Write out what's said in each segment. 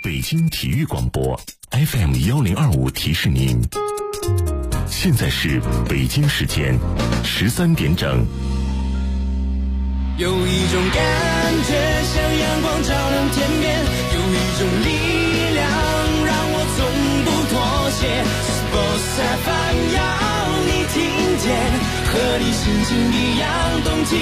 北京体育广播 FM1025提示您，现在是北京时间13点整。 有一种感觉像阳光照亮天边，有一种力量让我从不妥协。Sports FM 要你听见，和你心情一样动起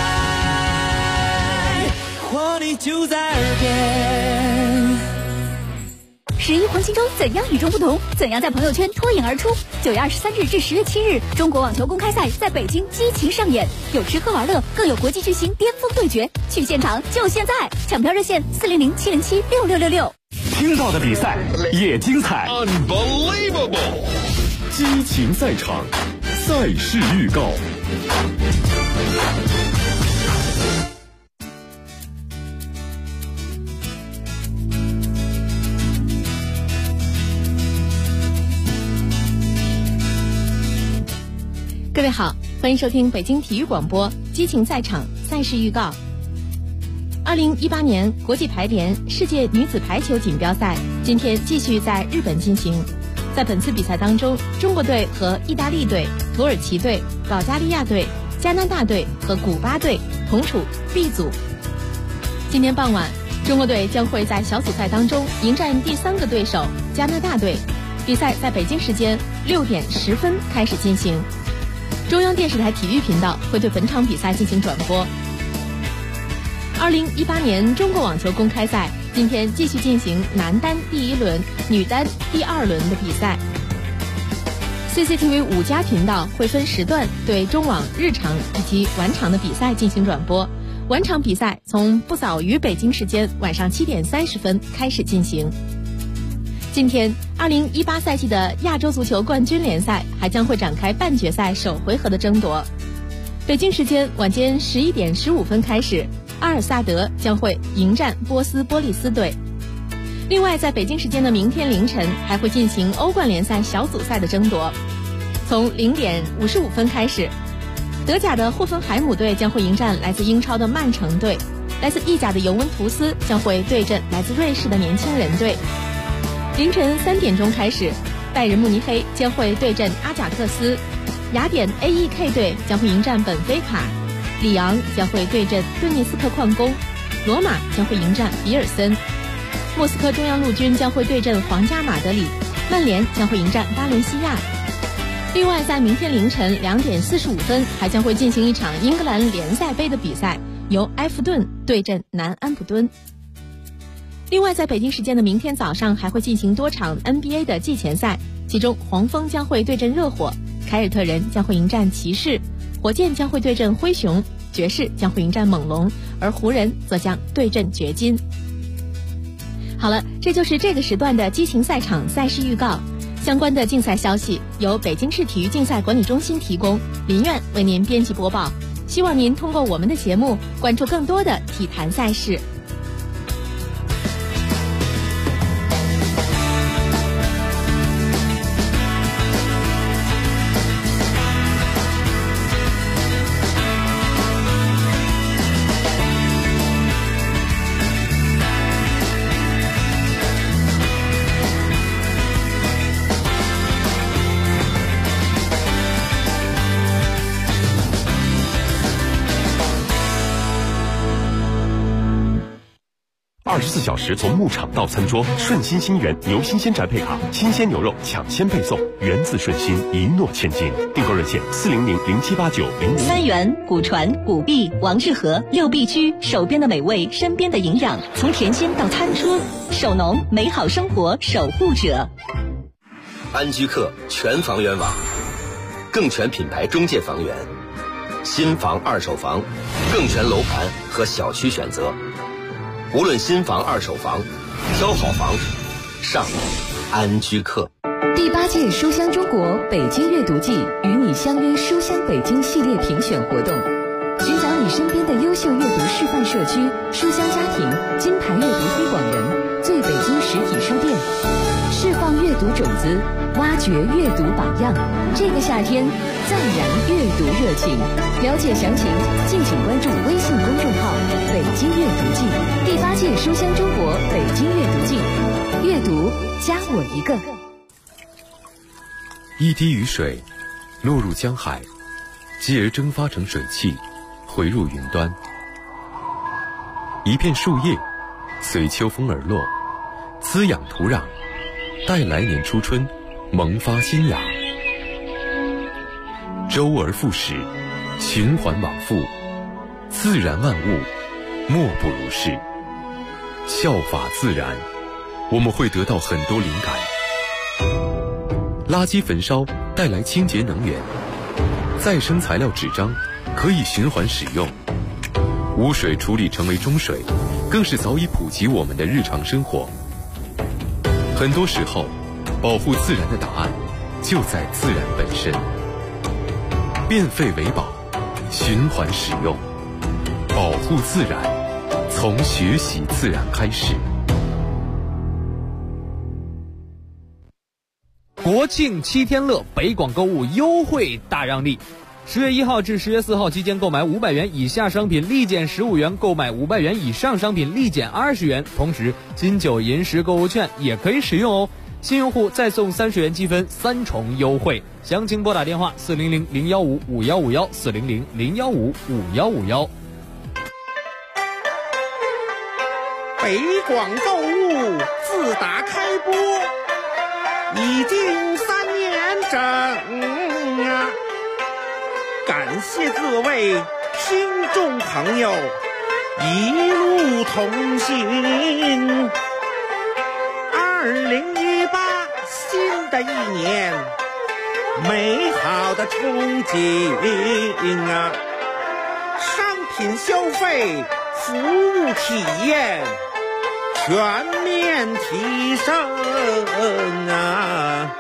来，活力就在耳边。 11黄金周怎样与众不同？怎样在朋友圈脱颖而出？9月23日至10月7日，中国网球公开赛在北京激情上演，有吃喝玩乐，更有国际巨星巅峰对决。去现场就现在，抢票热线400-707-6666。 听到的比赛也精彩 ，Unbelievable！ 激情赛场，赛事预告。 各位好，欢迎收听北京体育广播激情赛场赛事预告。2018年国际排联世界女子排球锦标赛今天继续在日本进行。在本次比赛当中，中国队和意大利队、土耳其队、保加利亚队、加拿大队和古巴队同处 B 组。今天傍晚，中国队将会在小组赛当中迎战第3个对手加拿大队。比赛在北京时间6点10分开始进行。中央电视台体育频道会对本场比赛进行转播。2018年中国网球公开赛今天继续进行男单第1轮、女单第2轮的比赛。CCTV 5家频道会分时段对中网日常以及晚场的比赛进行转播。晚场比赛从不早于北京时间晚上7点30分开始进行。今天2018赛季的亚洲足球冠军联赛还将会展开半决赛首回合的争夺。北京时间晚间11点15分开始，阿尔萨德将会迎战波斯波利斯队。另外，在北京时间的明天凌晨还会进行欧冠联赛小组赛的争夺。从0点55分开始，德甲的霍芬海姆队将会迎战来自英超的曼城队，来自意甲的尤文图斯将会对阵来自瑞士的年轻人队。凌晨3点钟开始，拜仁慕尼黑将会对阵阿贾克斯，雅典 AEK 队将会迎战本菲卡，里昂将会对阵顿涅斯克矿工，罗马将会迎战比尔森，莫斯科中央陆军将会对阵皇家马德里，曼联将会迎战巴伦西亚。另外，在明天凌晨2点45分还将会进行一场英格兰联赛杯的比赛，由埃弗顿对阵南安普敦。另外，在北京时间的明天早上还会进行多场 NBA 的季前赛，其中黄蜂将会对阵热火，凯尔特人将会迎战骑士，火箭将会对阵灰熊，爵士将会迎战猛龙，而湖人则将对阵掘金。好了，这就是这个时段的激情赛场赛事预告。相关的竞赛消息由北京市体育竞赛管理中心提供，林苑为您编辑播报。希望您通过我们的节目关注更多的体坛赛事。 24小时从牧场到餐桌，顺心心源牛新鲜宅配卡，新鲜牛肉抢先配送，源自顺心，一诺千金。订购热线400-0789-00。 三元、古传、古碧、王致和6必居，手边的美味，身边的营养，从甜心到餐桌，手农美好生活守护者。 安居客全房源网，更全品牌中介房源，新房、二手房，更全楼盘和小区选择。无论新房、二手房，挑好房，上安居客。 第8届书香中国北京阅读季与你相约书香北京系列评选活动，寻找你身边的优秀阅读示范社区、书香家庭、金牌阅读推广人、最北京实体书店，释放阅读种子，挖掘阅读榜样。这个夏天，赞扬阅读热情。了解详情，敬请关注微信公众号“北京阅读季”。第8届书香中国北京阅读季阅读加我一个。 一滴雨水落入江海，继而蒸发成水汽，回入云端。一片树叶随秋风而落，滋养土壤，待来年初春萌发新芽。周而复始，循环往复，自然万物莫不如是。效法自然，我们会得到很多灵感。垃圾焚烧带来清洁能源，再生材料纸张可以循环使用，污水处理成为中水，更是早已普及我们的日常生活。很多时候，保护自然的答案就在自然本身。变废为宝，循环使用，保护自然，从学习自然开始。 国庆7天乐，北广购物优惠大让利。10月1号至10月4号期间，购买500元以下商品立减15元，购买500元以上商品立减20元。同时，金九银10购物券也可以使用哦。新用户再送30元积分，3重优惠。详情拨打电话400-015-5151，400-015-5151。 北广购物自打开播已经3年整啊！感谢各位听众朋友一路同行。2018新的一年，美好的憧憬啊！商品消费，服务体验全面提升啊！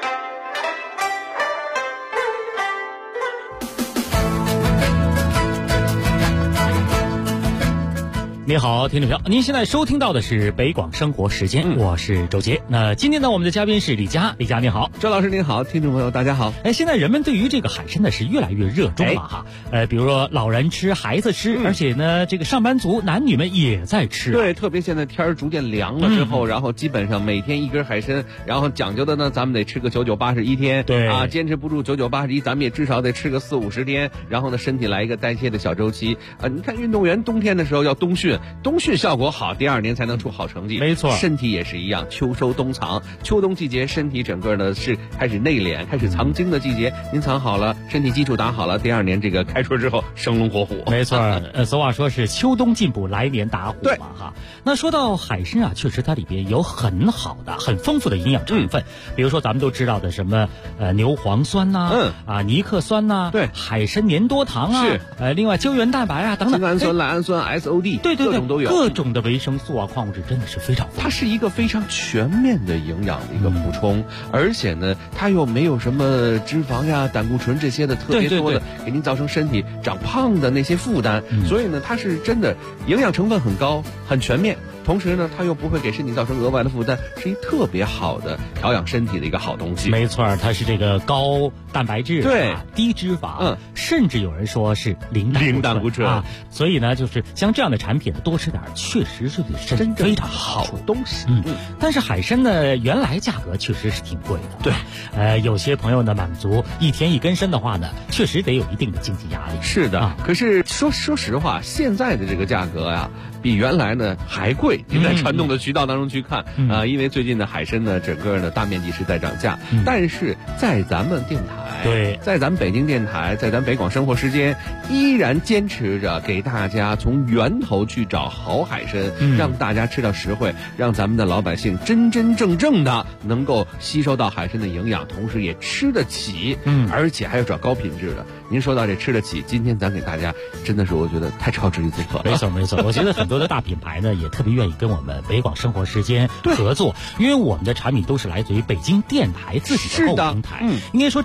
你好，听众朋友，您现在收听到的是北广生活时间，我是周杰。那今天呢，我们的嘉宾是李佳，李佳您好， 周老师您好，听众朋友大家好。 现在人们对于这个海参呢是越来越热衷了哈。比如说老人吃，孩子吃，而且呢，这个上班族男女们也在吃。 对，特别现在天儿逐渐凉了之后，然后基本上每天一根海参，然后讲究的呢，咱们得吃个99、81天。 对啊，坚持不住99、81，咱们也至少得吃个40、50天，然后呢，身体来一个代谢的小周期。你看运动员冬天的时候要冬训效果好，第2年才能出好成绩。 没错， 身体也是一样，秋收冬藏，秋冬季节身体整个呢是开始内敛，开始藏精的季节。您藏好了，身体基础打好了，第2年这个开春之后生龙活虎。 没错，俗话说是秋冬进补，来年打虎嘛哈。那说到海参啊，确实它里边有很好的、很丰富的营养成分，比如说咱们都知道的什么牛磺酸呐，尼克酸呐， 对， 海参粘多糖啊， 是另外胶原蛋白啊等等， 精氨酸、赖氨酸、SOD， 对， 各种都有。 各种的维生素啊、矿物质真的是非常丰富， 它是一个非常全面的营养的一个补充，而且呢，它又没有什么脂肪呀、胆固醇这些的特别多的，给您造成身体长胖的那些负担。所以呢，它是真的营养成分很高、很全面。同时呢，它又不会给身体造成额外的负担，是一特别好的调养身体的一个好东西。 没错，它是这个高蛋白质， 对， 低脂肪，甚至有人说是零胆固醇啊。所以呢，就是像这样的产品多吃点，确实是对身体非常好东西。 但是海参呢，原来价格确实是挺贵的。 对， 有些朋友呢满足1天1根参的话呢，确实得有一定的经济压力。 是的，可是说实话，现在的这个价格呀，比原来呢还贵。您在传统的渠道当中去看因为最近的海参呢，整个呢大面积是在涨价，但是在咱们电台， 对， 在咱们北京电台，在咱北广生活时间，依然坚持着给大家从源头去找好海参，让大家吃到实惠，让咱们的老百姓真真正正的能够吸收到海参的营养，同时也吃得起，而且还要找高品质的。您说到这吃得起，今天咱给大家真的是我觉得太超之于不可了。 没错，我觉得很多的大品牌呢也特别愿意跟我们北广生活时间合作，因为我们的产品都是来自于北京电台自己的购物平台。应该说这个购物平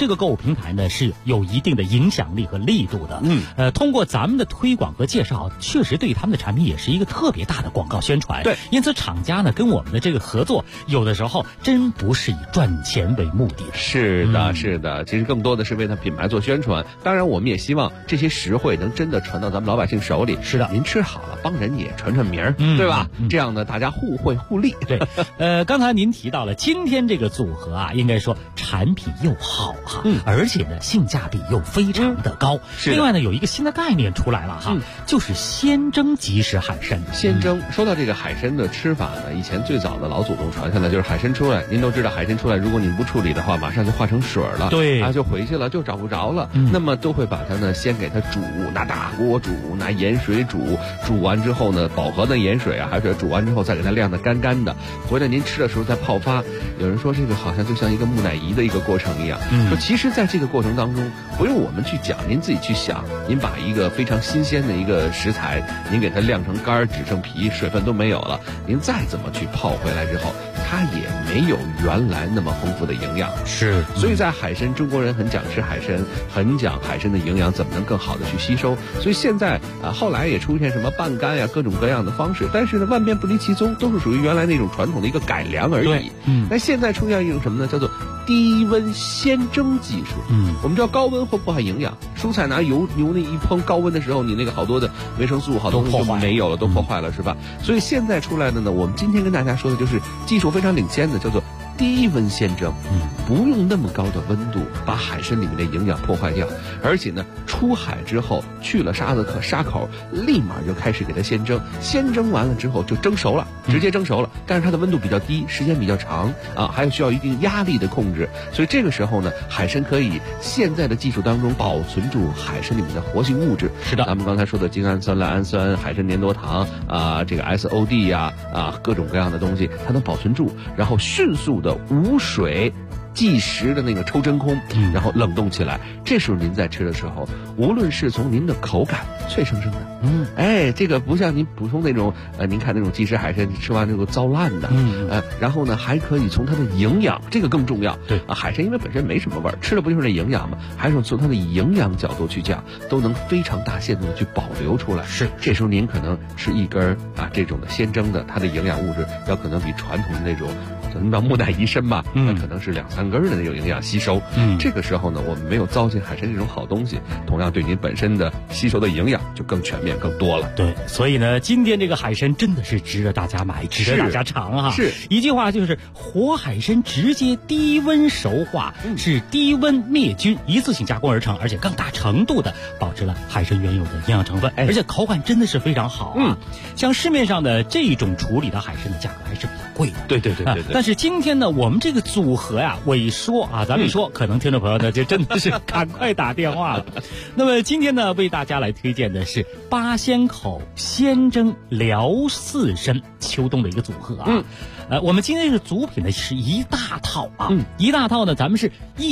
平台呢是有一定的影响力和力度的。通过咱们的推广和介绍，确实对他们的产品也是一个特别大的广告宣传。 对， 因此厂家呢跟我们的这个合作，有的时候真不是以赚钱为目的的。 是的，是的，其实更多的是为他品牌做宣传。当然，我们也希望这些实惠能真的传到咱们老百姓手里。 是的， 您吃好了，帮人也传传名儿，对吧？这样呢，大家互惠互利。 对，刚才您提到了今天这个组合啊，应该说产品又好哈，而且呢性价比又非常的高。另外呢，有一个新的概念出来了哈，就是鲜蒸即食海参。 鲜蒸，说到这个海参的吃法呢，以前最早的老祖宗传下来就是海参出来，您都知道海参出来，如果您不处理的话，马上就化成水了， 对啊，就回去了，就找不着了。那么都会把它呢先给它煮，拿大锅煮，拿盐水煮，煮完之后呢，饱和的盐水啊，海水煮完之后再给它晾得干干的，回来您吃的时候再泡发。有人说这个好像就像一个木乃伊的一个过程一样，说其实在这个过程当中，不用我们去讲，您自己去想，您把一个非常新鲜的一个食材，您给它晾成干，只剩皮，水分都没有了，您再怎么去泡回来之后，它也没有原来那么丰富的营养。 是， 所以在海参，中国人很讲吃海参，很讲海参的营养怎么能更好的去吸收。所以现在后来也出现什么半干呀，各种各样的方式，但是呢，万变不离其宗，都是属于原来那种传统的一个改良而已。那现在出现一种什么呢？叫做低温鲜蒸技术。我们知道高温会破坏营养，蔬菜拿油那一烹，高温的时候，你那个好多的维生素好多东西就没有了，都破坏了，是吧？所以现在出来的呢，我们今天跟大家说的就是技术非常领先的，叫做低温鲜蒸。不用那么高的温度把海参里面的营养破坏掉，而且呢，出海之后去了沙口，立马就开始给它鲜蒸，鲜蒸完了之后就蒸熟了，直接蒸熟了。但是它的温度比较低，时间比较长啊，还有需要一定压力的控制，所以这个时候呢，海参可以现在的技术当中保存住海参里面的活性物质。 是的， 咱们刚才说的精氨酸、赖氨酸、海参粘多糖啊，这个 SOD 呀各种各样的东西，它能保存住，然后迅速的无水即时的那个抽真空，然后冷冻起来。这时候您在吃的时候，无论是从您的口感脆生生的，这个不像您普通那种您看那种即食海参吃完那个糟烂的，然后呢还可以从它的营养，这个更重要。 对海参因为本身没什么味儿，吃的不就是那营养吗？还是从它的营养角度去讲，都能非常大限度的去保留出来。 是， 这时候您可能吃一根这种的鲜蒸的，它的营养物质要可能比传统的那种咱们叫木乃伊参吧，那可能是2-3根的那种营养吸收。这个时候呢，我们没有糟践海参这种好东西，同样对您本身的吸收的营养就更全面、更多了。 对，所以呢，今天这个海参真的是值得大家买，值得大家尝哈。 是一句话就是活海参直接低温熟化，是低温灭菌，一次性加工而成，而且更大程度的保持了海参原有的营养成分，而且口感真的是非常好啊。像市面上的这种处理的海参的价格还是比较贵的。 对。 但是今天呢，我们这个组合呀，我一说咱们一说，可能听众朋友呢就真的是赶快打电话了。那么今天呢，为大家来推荐的是八仙口鲜蒸辽四参秋冬的一个组合啊。我们今天是组品的是一大套一大套呢，咱们是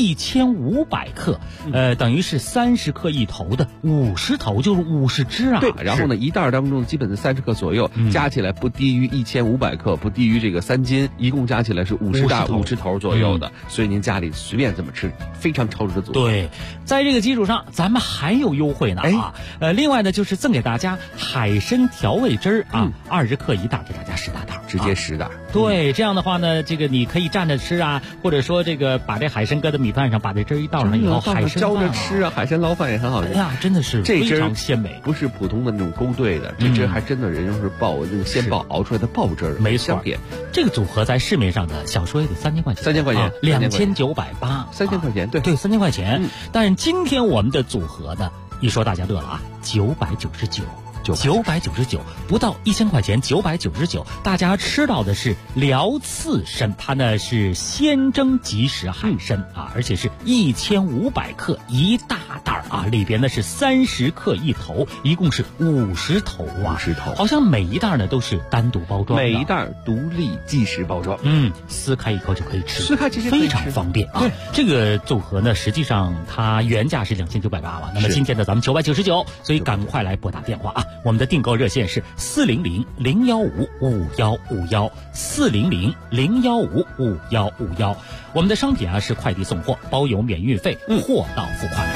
1500克，等于是30克一头的50头，就是50只啊。 对，然后呢，一袋当中基本的30克左右，加起来不低于1500克，不低于这个3斤，一共加起来是50大50头左右的，所以您家里随便怎么吃，非常超值的组合。 对，在这个基础上，咱们还有优惠呢另外呢，就是赠给大家海参调味汁儿20克一袋，给大家10大袋， 直接10袋。 对，这样的话呢，这个你可以蘸着吃或者说这个把这海参搁在米饭上，把这汁一倒上以后，海参浇着吃海参捞饭也很好吃。 真的是非常鲜美， 不是普通的那种勾兑的，这汁还真的人用是爆那个鲜爆熬出来的爆汁儿， 没错。这个组合在市面上的小说也得3000块钱 ，2980，2980，3000块钱，对 ，3000块钱。但是今天我们的组合呢，一说大家乐了999，不到1000块钱，999，大家吃到的是辽刺参，它呢是鲜蒸即食海参而且是1500克一大袋里边呢是30克一头，一共是50头 50头， 好像每一袋呢都是单独包装的， 每一袋独立即食包装， 撕开一口就可以吃， 撕开其实非常方便对， 这个组合呢，实际上它原价是2980嘛，那么今天呢咱们999，所以赶快来拨打电话我们的订购热线是400-015-5151，400-015-5151。我们的商品啊是快递送货，包邮免运费，货到付款。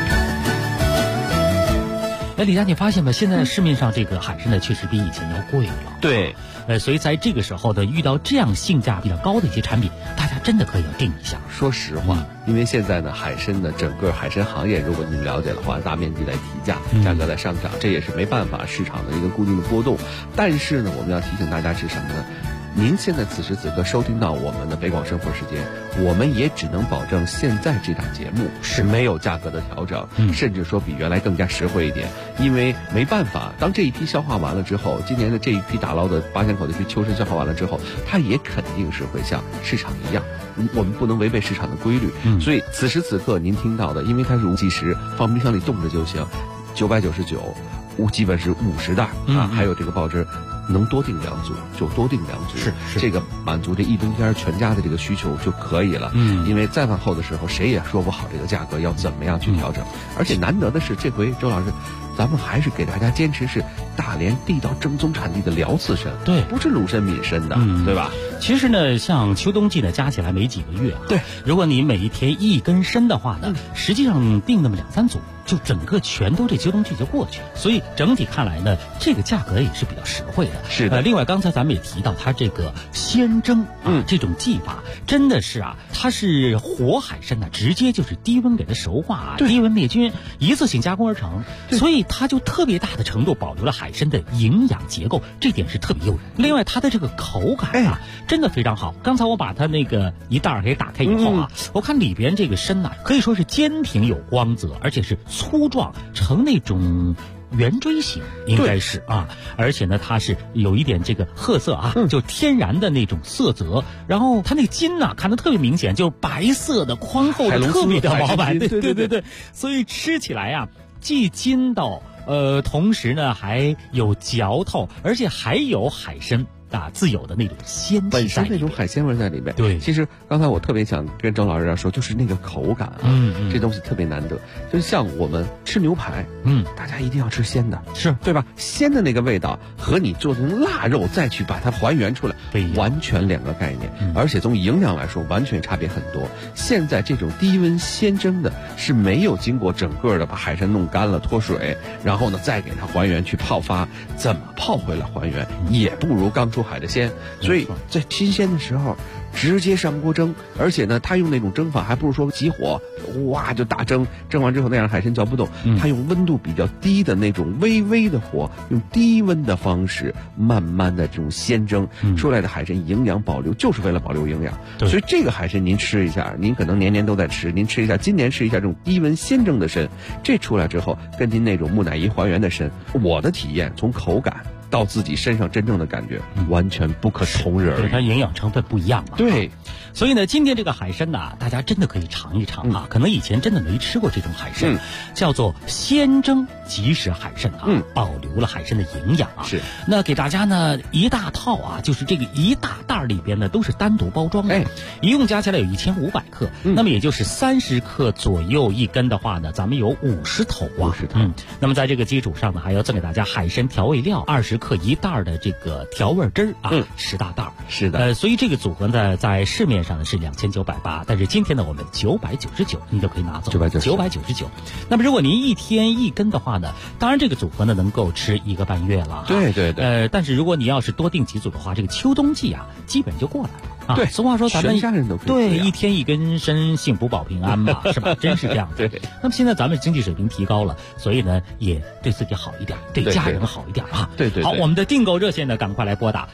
李佳，你发现吗？现在市面上这个海参呢，确实比以前要贵了。 对， 所以在这个时候呢，遇到这样性价比较高的一些产品，大家真的可以要定一下。 说实话，因为现在呢，海参呢，整个海参行业，如果您了解的话，大面积来提价，价格在上涨，这也是没办法，市场的一个固定的波动。但是呢，我们要提醒大家是什么呢？您现在此时此刻收听到我们的北广生活时间，我们也只能保证现在这档节目是没有价格的调整，甚至说比原来更加实惠一点。因为没办法，当这一批消化完了之后，今年的这一批打捞的八仙口的这批秋参消化完了之后，它也肯定是会像市场一样，我们不能违背市场的规律。所以此时此刻您听到的，因为它是无计时，放冰箱里冻着就行，999，基本是50袋啊，还有这个报纸。能多订2组就多订2组， 是这个满足这一冬天全家的这个需求就可以了。因为再往后的时候，谁也说不好这个价格要怎么样去调整。而且难得的是，这回周老师，咱们还是给大家坚持是大连地道正宗产地的辽刺参， 对， 不是鲁参、闽参的，对吧？ 其实呢，像秋冬季呢，加起来没几个月啊。 对， 如果你每一天1根参的话呢，实际上订那么2-3组，就整个全都这秋冬季就过去了。所以整体看来呢，这个价格也是比较实惠的。 是的。 另外刚才咱们也提到，它这个鲜蒸这种技法真的是它是活海参呢，直接就是低温给它熟化，低温灭菌，一次性加工而成，所以它就特别大的程度保留了海参的营养结构，这点是特别诱人。另外它的这个口感真的非常好。刚才我把它那个一袋给打开以后我看里边这个参可以说是坚挺有光泽，而且是粗壮，呈那种圆锥形，应该是而且呢，它是有一点这个褐色就天然的那种色泽。然后它那个筋看得特别明显，就白色的、宽厚的，特别的饱满。对，所以吃起来既筋道，同时呢还有嚼头，而且还有海参自有的那种鲜气， 本身那种海鲜味在里面。 对， 其实刚才我特别想跟周老师说，就是那个口感这东西特别难得。就像我们吃牛排，大家一定要吃鲜的， 是对吧？鲜的那个味道和你做成腊肉再去把它还原出来，完全2个概念，而且从营养来说完全差别很多。现在这种低温鲜蒸的是没有经过整个的把海参弄干了脱水，然后呢再给它还原去泡发，怎么泡回来还原也不如刚出海的鲜，所以在新鲜的时候直接上锅蒸，而且呢，他用那种蒸法还不如说急火哇就大蒸，蒸完之后那样海参嚼不动，他用温度比较低的那种微微的火，用低温的方式慢慢的这种鲜蒸出来的海参营养保留，就是为了保留营养。所以这个海参您吃一下，您可能年年都在吃，您吃一下，今年吃一下这种低温鲜蒸的参，这出来之后跟您那种木乃伊还原的参，我的体验从口感到自己身上真正的感觉完全不可同日而语， 它营养成分不一样嘛。 对， 所以呢，今天这个海参大家真的可以尝一尝可能以前真的没吃过这种海参，叫做鲜蒸即食海参保留了海参的营养是。 那给大家呢一大套就是这个一大袋里边呢都是单独包装的，一共加起来有1500克，那么也就是30克左右一根的话呢，咱们有50头 50头。 那么在这个基础上呢，还要赠给大家海参调味料20克一袋的这个调味汁10大袋。 是的， 所以这个组合呢，在市面上呢是2980，但是今天呢我们999，你都可以拿走999。那么如果您1天1根的话呢，当然这个组合呢能够吃1个半月了。 对。 但是如果你要是多订几组的话，这个秋冬季基本就过来了。 对， 俗话说咱们全家人都可以对1天1根参，幸福保平安嘛，是吧？真是这样的。 对。 那么现在咱们经济水平提高了，所以呢也对自己好一点，对家人好一点对。 好，我们的订购热线呢，赶快来拨打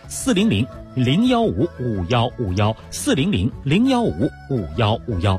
400-015-5151，400-015-5151。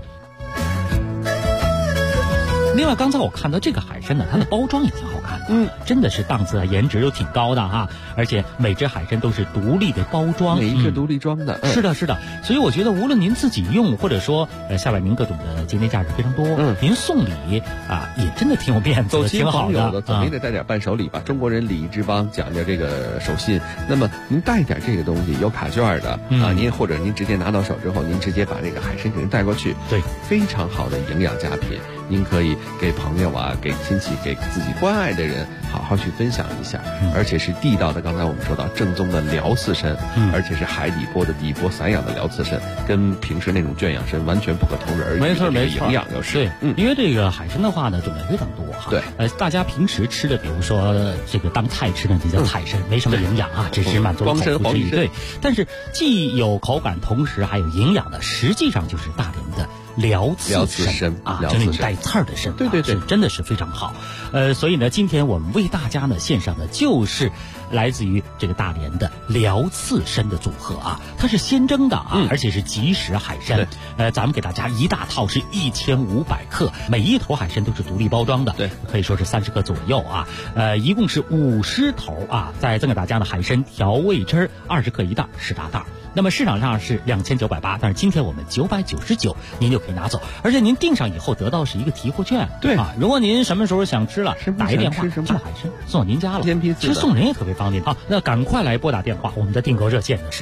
另外，刚才我看到这个海参呢，它的包装也挺好看的，真的是档次颜值都挺高的而且每只海参都是独立的包装， 每一个独立装的， 是的。所以我觉得，无论您自己用，或者说下边您各种的节内价值非常多，您送礼也真的挺有面子的，挺好的。 总也得带点伴手礼吧。中国人礼仪之邦，讲究这个手信。那么您带一点这个东西，有卡券的您或者您直接拿到手之后，您直接把这个海参给人带过去， 对， 非常好的营养佳品。 您可以给朋友啊、给亲戚、给自己关爱的人好好去分享一下，而且是地道的。刚才我们说到正宗的辽刺参，而且是海底剥的底剥散养的辽刺参，跟平时那种圈养参完全不可同日而语。 没错，没错， 营养又是对，因为这个海参的话呢，种类非常多哈。 对， 大家平时吃的，比如说这个当菜吃的，就叫海参，没什么营养啊，只是满足口腹之欲。对，但是既有口感，同时还有营养的，实际上就是大连的辽刺参啊，就那种带刺儿的参， 对， 真的是非常好。所以呢，今天我们为大家呢献上的就是来自于这个大连的辽刺参的组合啊，它是鲜蒸的啊，而且是即食海参。咱们给大家一大套是1500克，每一头海参都是独立包装的， 对， 可以说是30克左右啊。一共是50头啊，再赠给大家的海参调味汁20克一袋，10大袋。那么市场上是2980，但是今天我们999，您就可以拿走，而且您订上以后得到是一个提货券。 对啊，如果您什么时候想吃了，打一电话，这海参送到您家了，其实送人也特别方便。好，那赶快来拨打电话，我们的订购热线呢是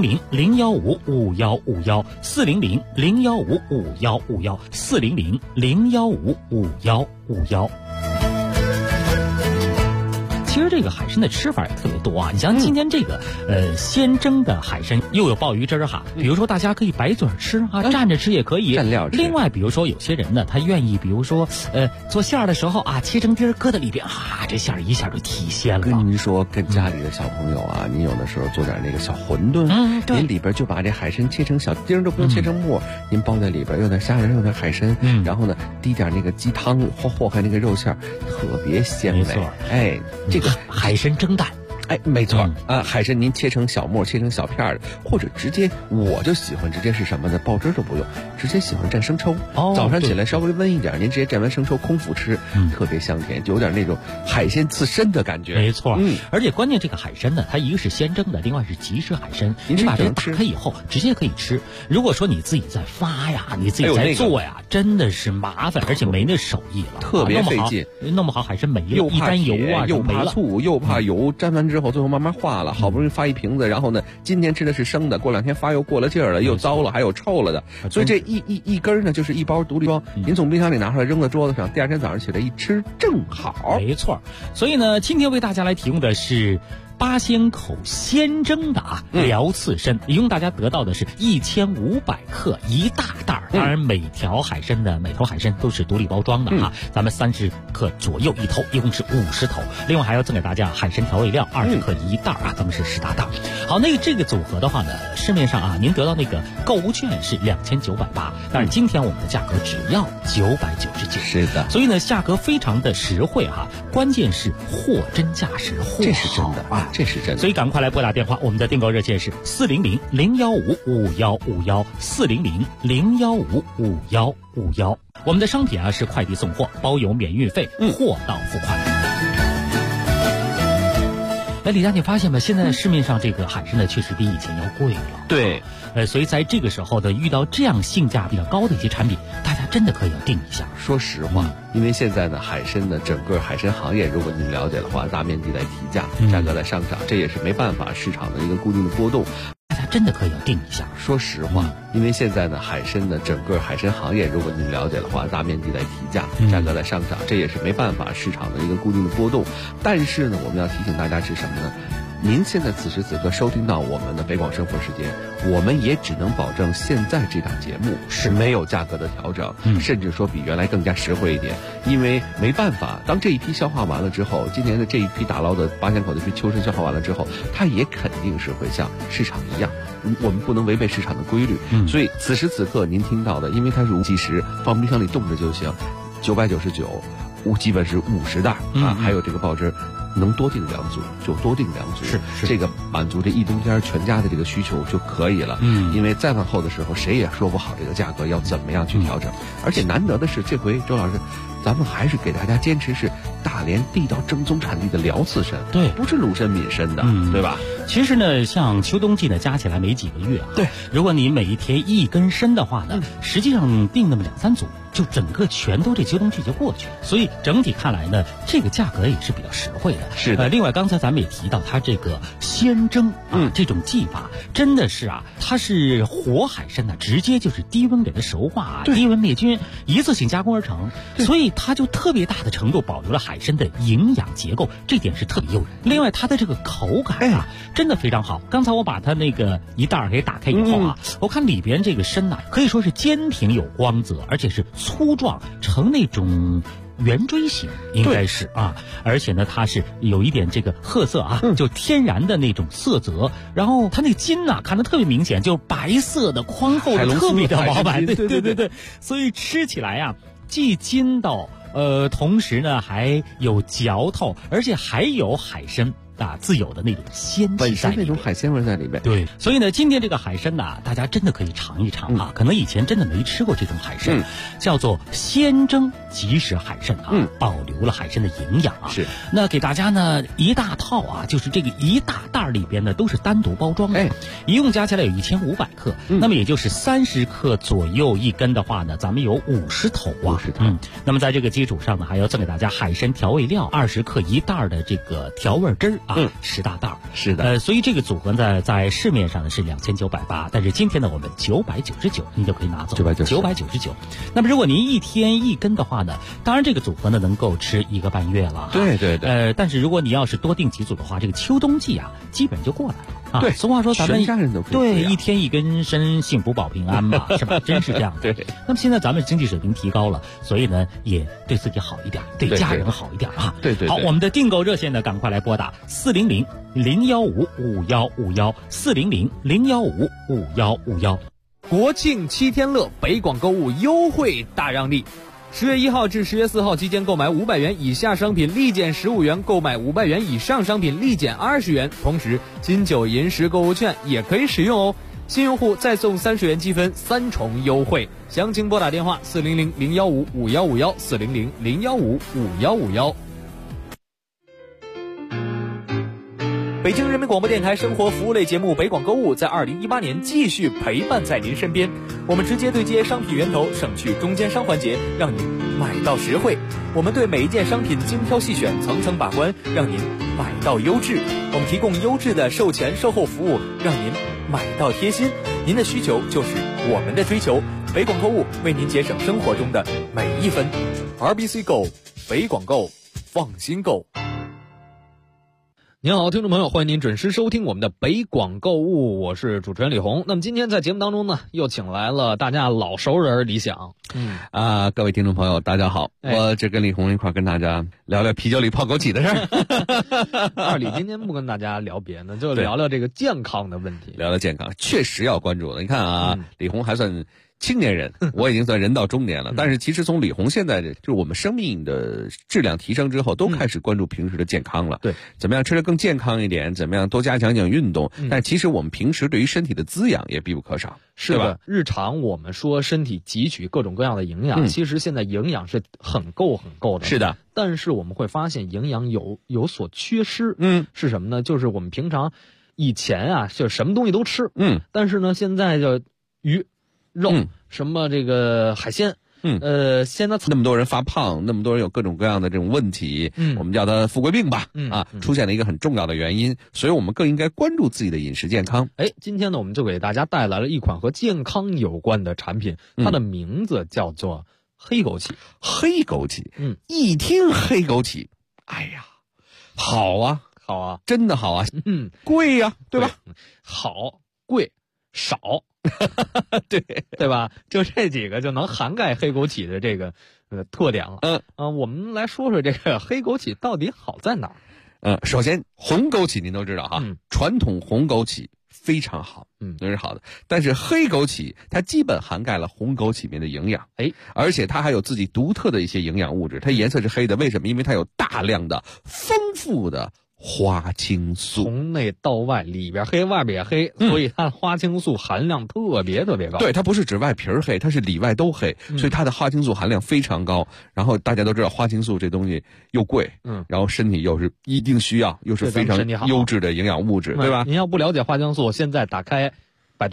400-015-5151，400-015-5151，400-015-5151。其实这个海参的吃法也特别多啊！你像今天这个鲜蒸的海参，又有鲍鱼汁哈。比如说大家可以白嘴吃啊，蘸着吃也可以。 蘸料吃。 另外，比如说有些人呢，他愿意，比如说做馅儿的时候啊，切成丁搁在里边啊，这馅儿一下就提鲜了。 跟您说，跟家里的小朋友啊，您有的时候做点那个小馄饨，您里边就把这海参切成小丁都不用切成末，您包在里边，用点虾仁，用点海参，然后呢滴点那个鸡汤，和开那个肉馅儿，特别鲜美。 没错， 哎，这个海参蒸蛋。 哎，没错啊，海参您切成小末，切成小片儿的，或者直接，我就喜欢直接是什么呢？爆汁都不用，直接喜欢蘸生抽。早上起来稍微温一点，您直接蘸完生抽空腹吃，特别香甜，就有点那种海鲜刺身的感觉。 没错，而且关键这个海参呢，它一个是鲜蒸的，另外是即食海参。你把这个打开以后，直接可以吃。如果说你自己在发呀，你自己在做呀，真的是麻烦，而且没那手艺了， 特别费劲。 弄不好海参没了， 又怕油啊， 又怕醋，又怕油，蘸完之后最后慢慢化了，好不容易发一瓶子，然后呢，今天吃的是生的，过2天发又过了劲儿了，又糟了，还有臭了的，所以这一根呢就是一包独立装，您从冰箱里拿出来扔在桌子上，第2天早上起来一吃正好。 没错，所以呢，今天为大家来提供的是八仙口鲜蒸的辽刺参，一共大家得到的是1500克一大袋。当然每头海参都是独立包装的啊，咱们30克左右一头，一共是50头。另外还要赠给大家海参调味料20克一袋啊，咱们是10大袋。好，那这个组合的话呢，市面上啊，您得到那个购物券是2980，但是今天我们的价格只要999。 是的， 所以呢，价格非常的实惠哈，关键是货真价实，货这是真的啊。这是真的， 所以赶快来拨打电话，我们的订购热线是400-015-5151，400-015-5151。我们的商品啊是快递送货，包邮免运费，货到付款。李佳，你发现吗？现在市面上这个海参呢，确实比以前要贵了。 对， 所以在这个时候呢，遇到这样性价比较高的一些产品，大家真的可以要定一下。 说实话，因为现在呢，海参呢，整个海参行业，如果您了解的话，大面积在提价，价格在上涨，这也是没办法，市场的一个固定的波动。 大家真的可以要定一下。 说实话，因为现在呢，海参呢，整个海参行业，如果您了解的话，大面积在提价，价格在上涨，这也是没办法，市场的一个固定的波动。但是呢，我们要提醒大家是什么呢？您现在此时此刻收听到我们的北广生活时间，我们也只能保证现在这档节目是没有价格的调整，甚至说比原来更加实惠一点，因为没办法，当这一批消化完了之后，今年的这一批打捞的八仙口的这批秋参消化完了之后，它也肯定是会像市场一样，我们不能违背市场的规律，所以此时此刻您听到的，因为它是无即食，放冰箱里冻着就行，999，基本是50袋啊，还有这个爆汁。能多订2组就多订2组， 是这个满足这一冬天全家的这个需求就可以了。因为再往后的时候，谁也说不好这个价格要怎么样去调整。而且难得的是，这回周老师，咱们还是给大家坚持是大连地道正宗产地的辽刺参， 对， 不是鲁参闽参的，对吧？ 其实呢，像秋冬季呢，加起来没几个月啊。 对， 如果你每一天1根参的话呢，实际上订那么2-3组。 就整个全都这秋冬季就过去了。所以整体看来呢，这个价格也是比较实惠的。 是的。 另外刚才咱们也提到它这个鲜蒸这种技法真的是它是活海参呢，直接就是低温给它熟化，低温灭菌，一次性加工而成，所以它就特别大的程度保留了海参的营养结构，这点是特别诱人。另外它的这个口感真的非常好。刚才我把它那个一袋给打开以后我看里边这个参可以说是坚挺有光泽，而且是粗壮，呈那种圆锥形，应该是而且呢它是有一点这个褐色就天然的那种色泽，然后它那个筋看得特别明显，就是白色的宽厚的特别的饱满，对，所以吃起来既筋道同时呢还有嚼头，而且还有海参自有的那种鲜气， 本身那种海鲜味在里面。 对，所以呢，今天这个海参大家真的可以尝一尝可能以前真的没吃过这种海参，叫做鲜蒸即食海参保留了海参的营养是。 那给大家呢一大套就是这个一大袋里边呢都是单独包装的，一共加起来有1500克，那么也就是30克左右一根的话呢，咱们有50头 50头。 那么在这个基础上呢，还要赠给大家海参调味料20克一袋的这个调味汁儿。10大袋是的， 所以这个组合呢，在市面上呢是2980，但是今天呢我们999，您就可以拿走999。那么如果您1天1根的话呢，当然这个组合呢能够吃1个半月了。 对。 但是如果你要是多订几组的话，这个秋冬季基本就过来了。 对， 俗话说咱们全家人都可以对1天1根参，幸福保平安嘛，是吧？真是这样的。 对。 那么现在咱们经济水平提高了，所以呢也对自己好一点，对家人好一点对。 好，我们的订购热线呢，赶快来拨打400-015-5151，400-015-5151。 国庆7天乐，北广购物优惠大让利。10月1号至10月4号期间购买500元以下商品立减15元，购买500元以上商品立减20元。同时，金九银十购物券也可以使用哦。新用户再送30元积分，3重优惠。详情拨打电话400-015-5151，400-015-5151。北京人民广播电台生活服务类节目《北广购物》在2018年继续陪伴在您身边。我们直接对接商品源头，省去中间商环节，让您买到实惠。我们对每一件商品精挑细选，层层把关，让您买到优质。我们提供优质的售前售后服务，让您买到贴心。您的需求就是我们的追求。北广购物为您节省生活中的每一分。RBC 购，北广购，放心购。您好，听众朋友，欢迎您准时收听我们的北广购物，我是主持人李红。那么今天在节目当中呢，又请来了大家老熟人李想。 各位听众朋友，大家好，我这跟李红一块跟大家聊聊啤酒里泡枸杞的事儿。 二李今天不跟大家聊别的，就聊聊这个健康的问题。 聊聊健康，确实要关注的。你看李红还算青年人，我已经算人到中年了。但是其实从李红现在就是我们生命的质量提升之后，都开始关注平时的健康了。 对， 怎么样吃得更健康一点？怎么样多加强运动？但其实我们平时对于身体的滋养也必不可少， 是吧？日常我们说身体汲取各种各样的营养，其实现在营养是很够的。 是的， 但是我们会发现营养有所缺失。是什么呢？就是我们平常以前就什么东西都吃。但是呢，现在就鱼。肉什么这个海鲜，现在那么多人发胖，那么多人有各种各样的这种问题，我们叫它富贵病吧，出现了一个很重要的原因，所以我们更应该关注自己的饮食健康。 今天呢，我们就给大家带来了一款和健康有关的产品，它的名字叫做黑枸杞。 黑枸杞，一听黑枸杞，哎呀，好啊，真的好啊，贵呀，对吧？ 好，贵，少。 对吧？就这几个就能涵盖黑枸杞的这个特点了。我们来说说这个黑枸杞到底好在哪儿？ 首先红枸杞您都知道哈，传统红枸杞非常好，那是好的。但是黑枸杞它基本涵盖了红枸杞里面的营养，而且它还有自己独特的一些营养物质。它颜色是黑的，为什么？因为它有大量的丰富的花青素， 从内到外，里边黑外边也黑，所以它的花青素含量特别高。 对，它不是指外皮黑，它是里外都黑，所以它的花青素含量非常高。然后大家都知道花青素这东西又贵，然后身体又是一定需要，又是非常优质的营养物质，对吧？ 您要不了解花青素，现在打开百度，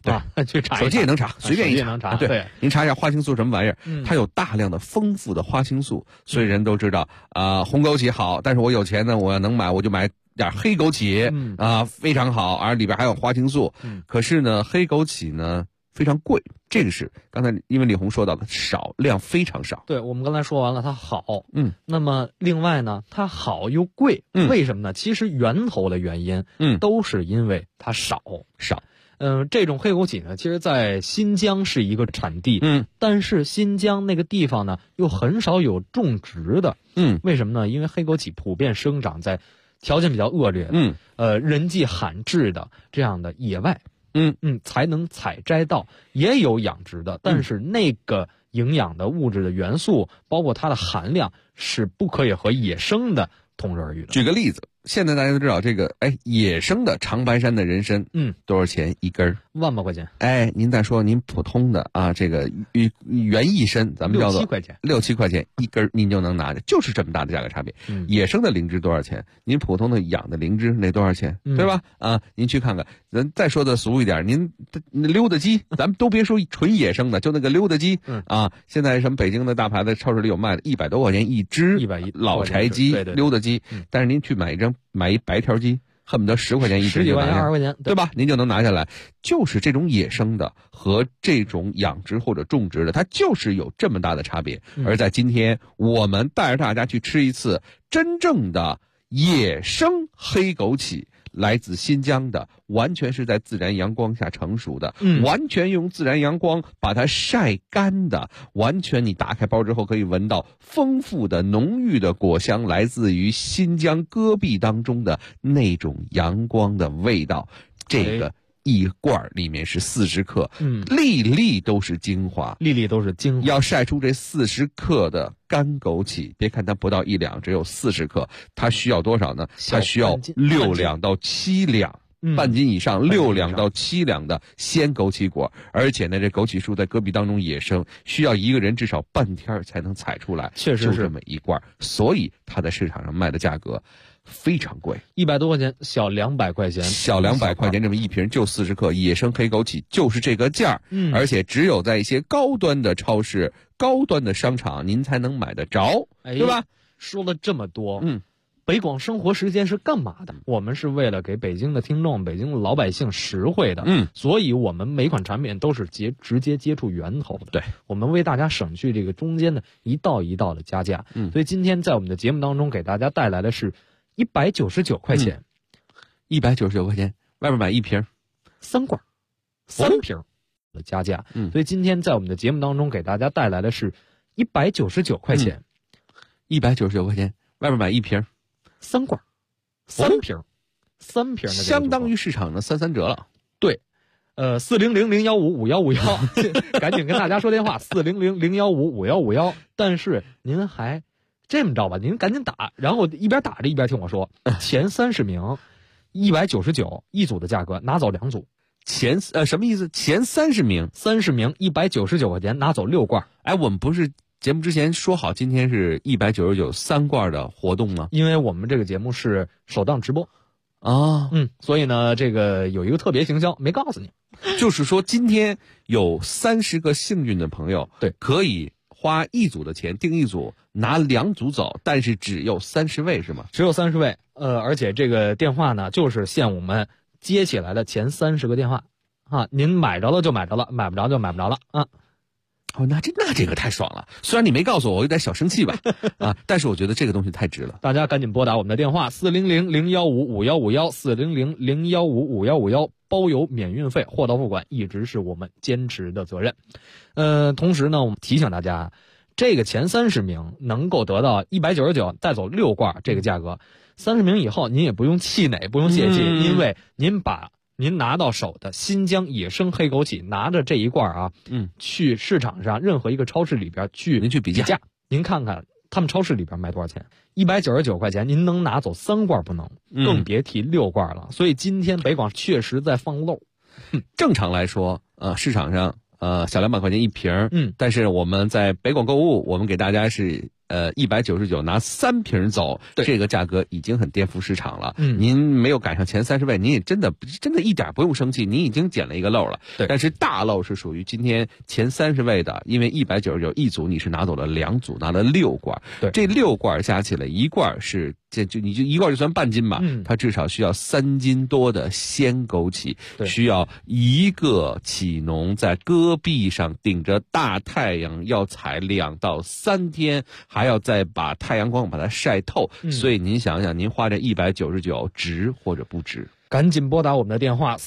去查一查， 手机也能查，随便一也能查。 对，您查一下花青素什么玩意儿，它有大量的丰富的花青素，所以人都知道红枸杞好，但是我有钱呢，我要能买我就买点黑枸杞，非常好，而里边还有花青素。可是呢，黑枸杞呢非常贵，这个是刚才因为李红说到的少量非常少。 对，我们刚才说完了它好，那么另外呢，它好又贵，为什么呢？其实源头的原因，都是因为它少。这种黑枸杞呢，其实在新疆是一个产地，但是新疆那个地方呢，又很少有种植的，为什么呢？因为黑枸杞普遍生长在条件比较恶劣的，人迹罕至的这样的野外，才能采摘到。也有养殖的，但是那个营养的物质的元素，包括它的含量，是不可以和野生的同日而语的。 举个例子，现在大家都知道这个，野生的长白山的人参，多少钱一根 ？1万把块钱。 您再说您普通的这个原意参，咱们叫做6、7块钱一根，您就能拿着，就是这么大的价格差别。野生的灵芝多少钱？您普通的养的灵芝那多少钱？对吧？您去看看。咱再说的俗一点，您溜达鸡，咱们都别说纯野生的，就那个溜达鸡，现在什么北京的大牌子超市里有卖的，100多块钱一只老柴鸡、溜达鸡，但是您去买一白条鸡，恨不得10块钱一只，10几块钱、20块钱，对吧？您就能拿下来。就是这种野生的和这种养殖或者种植的，它就是有这么大的差别。而在今天，我们带着大家去吃一次真正的野生黑枸杞。来自新疆的，完全是在自然阳光下成熟的，完全用自然阳光把它晒干的，完全你打开包之后可以闻到丰富的浓郁的果香，来自于新疆戈壁当中的那种阳光的味道。这个一罐里面是40克，粒粒都是精华，要晒出这40克的干枸杞，别看它不到1两，只有40克，它需要多少呢？它需要6两到7两，半斤以上，6两到7两的鲜枸杞果。而且呢，这枸杞树在戈壁当中野生，需要一个人至少半天才能采出来， 确实是就这么一罐，所以它在市场上卖的价格非常贵 ，100多块钱，小200块钱， 小200块钱这么一瓶就40克，野生黑枸杞就是这个价而且只有在一些高端的超市、高端的商场您才能买得着，对吧？ 说了这么多，北广生活时间是干嘛的？我们是为了给北京的听众、北京的老百姓实惠的，所以我们每款产品都是直接接触源头的。 对， 我们为大家省去这个中间的一道一道的加价。所以今天在我们的节目当中给大家带来的是199块钱 ，199块钱，外面买一瓶 ，3罐，3瓶的加价。所以今天在我们的节目当中给大家带来的是199块钱 ，199块钱，外面买一瓶 ，3罐，3瓶的， 相当于市场的33折了。 对，400-015-5151，赶紧跟大家说电话，400-015-5151。但是您还这么着吧，您赶紧打，然后一边打着一边听我说，前30名199一组的价格，拿走2组。 什么意思？前30名 199块钱，拿走6罐。 我们不是节目之前说好今天是199 3罐的活动吗？ 因为我们这个节目是首档直播所以呢，这个有一个特别行销没告诉你， 就是说今天有30个幸运的朋友， 对， 可以花1组的钱订1组，拿2组走，但是只有30位是吗？ 只有30位，而且这个电话呢，就是限我们接起来的前30个电话您买着了就买着了，买不着就买不着了那这个太爽了。虽然你没告诉我有点小生气吧但是我觉得这个东西太值了。 大家赶紧拨打我们的电话400-015-5151，400-015-5151，包邮免运费，货到付款一直是我们坚持的责任。同时呢，我们提醒大家，这个前30名能够得到199带走6罐这个价格，30名以后您也不用气馁，不用泄气，因为您把您拿到手的新疆野生黑枸杞，拿着这一罐去市场上任何一个超市里边您去比价，您看看他们超市里边卖多少钱？199块钱，您能拿走3罐不能，更别提6罐了。所以今天北广确实在放漏。 正常来说，市场上小200块钱一瓶，但是我们在北广购物，我们给大家是 199拿3瓶走，这个价格已经很颠覆市场了。您没有赶上前30位，您也真的一点不用生气，您已经捡了一个漏了。 对， 但是大漏是属于今天前30位的，因为199一组你是拿走了2组，拿了6罐。 对， 这6罐加起来1罐是你就1罐就算半斤吧，它至少需要3斤多的鲜枸杞，需要1个杞农在戈壁上顶着大太阳要采2到3天，还要再把太阳光把它晒透。所以您想想，您花这199值或者不值？ 赶紧拨打我们的电话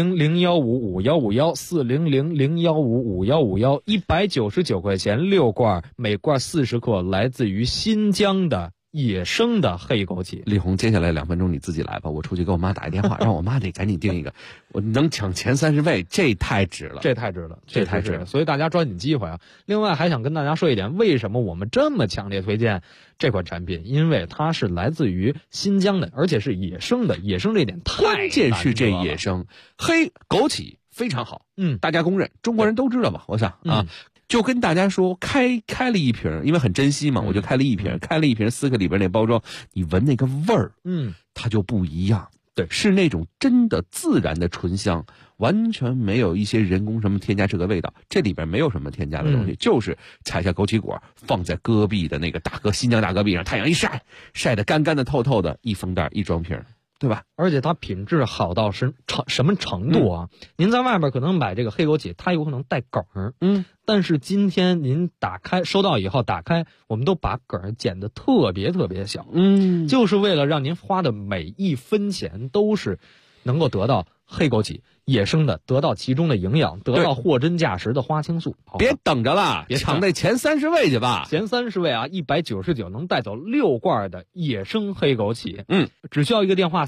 400-015-5151，400-015-5151，199块钱6罐，每罐40克，来自于新疆的野生的黑枸杞。 丽红，接下来2分钟你自己来吧，我出去给我妈打一电话，让我妈得赶紧订一个。我能抢前30位，这太值了， 这太值了。所以大家抓紧机会啊！另外还想跟大家说一点，为什么我们这么强烈推荐这款产品？因为它是来自于新疆的，而且是野生的。野生这点太关键是这野生黑枸杞非常好，大家公认，中国人都知道吧？我想啊。就跟大家说，开了一瓶，因为很珍惜嘛，我就开了一瓶4克里边那包装，你闻那个味儿，它就不一样。 对， 是那种真的自然的醇香，完全没有一些人工什么添加这个味道，这里边没有什么添加的东西，就是采下枸杞果，放在戈壁的那个新疆大戈壁上，太阳一晒得干干的透透的，一封袋一装瓶。对吧？ 而且它品质好到什么程度啊？您在外边可能买这个黑枸杞，它有可能带梗儿，但是今天您收到以后打开，我们都把梗儿剪得特别特别小，就是为了让您花的每一分钱都是能够得到黑枸杞野生的，得到其中的营养，得到货真价实的花青素。 别等着了，抢那前30位去吧！ 前30位啊，199能带走6罐的野生黑枸杞。只需要一个电话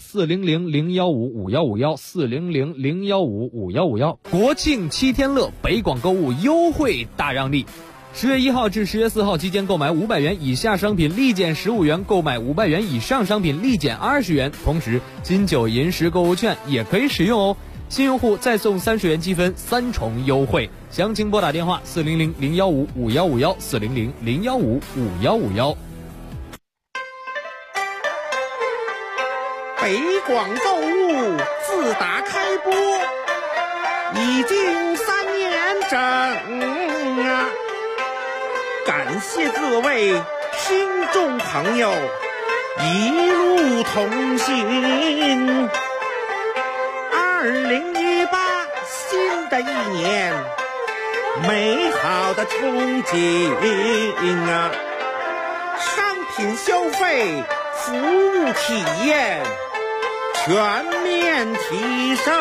，400-015-5151，400-015-5151。国庆7天乐，北广购物优惠大让利。10月1号至10月4号期间，购买500元以下商品立减15元，购买500元以上商品立减20元。同时，金九银10购物券也可以使用哦。新用户再送30元积分，3重优惠。详情拨打电话400-015-5151，400-015-5151。 北广购物自打开播已经3年整啊！感谢各位听众朋友一路同行。2018新的一年，美好的憧憬啊！商品消费、服务体验全面提升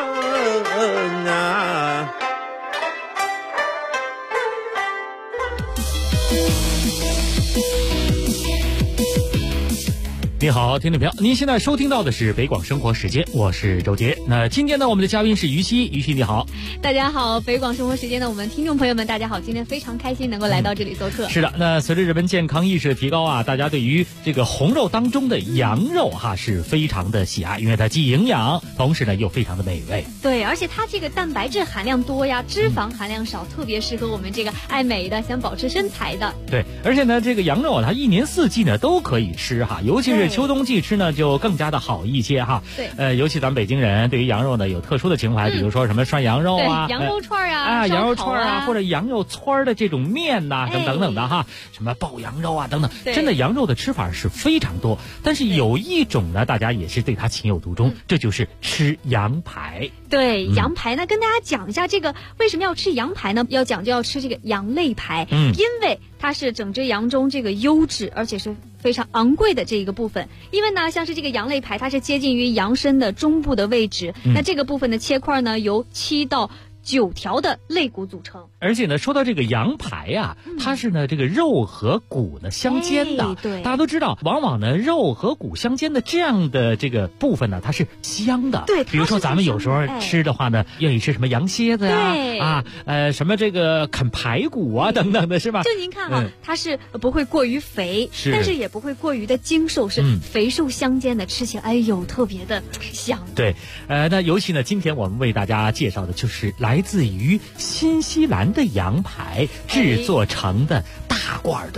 啊！ 你好，听众朋友，您现在收听到的是北广生活时间，我是周杰。那今天呢，我们的嘉宾是于西，于西你好。 大家好，北广生活时间的我们听众朋友们，大家好，今天非常开心能够来到这里做客。 是的，那随着人们健康意识的提高啊，大家对于这个红肉当中的羊肉是非常的喜爱，因为它既营养，同时呢又非常的美味。 对，而且它这个蛋白质含量多呀，脂肪含量少，特别适合我们这个爱美的、想保持身材的。 对，而且呢，这个羊肉它一年四季呢都可以吃尤其是秋冬季吃呢就更加的好一些对， 尤其咱们北京人对于羊肉呢有特殊的情怀，比如说什么涮羊肉啊， 羊肉串羊肉串或者羊肉串的这种面等等的什么爆羊肉等等，真的羊肉的吃法是非常多，但是有一种呢，大家也是对它情有独钟，这就是吃羊排。 对，羊排呢，跟大家讲一下这个为什么要吃羊排呢？要吃这个羊肋排，因为它是整只羊中这个优质而且是非常昂贵的这一个部分。因为呢，像是这个羊肋排，它是接近于羊身的中部的位置，那这个部分的切块呢，由7到9条的肋骨组成。 而且呢，说到这个羊排它是呢这个肉和骨呢相间的。 对， 大家都知道，往往呢肉和骨相间的这样的这个部分呢，它是香的。 对， 比如说咱们有时候吃的话呢，愿意吃什么羊蝎子什么这个啃排骨等等的，是吧？ 就您看它是不会过于肥，但是也不会过于的精瘦，是肥瘦相间的，吃起来特别的香。 对，那尤其呢，今天我们为大家介绍的就是来自于新西兰的羊排制作成的大罐的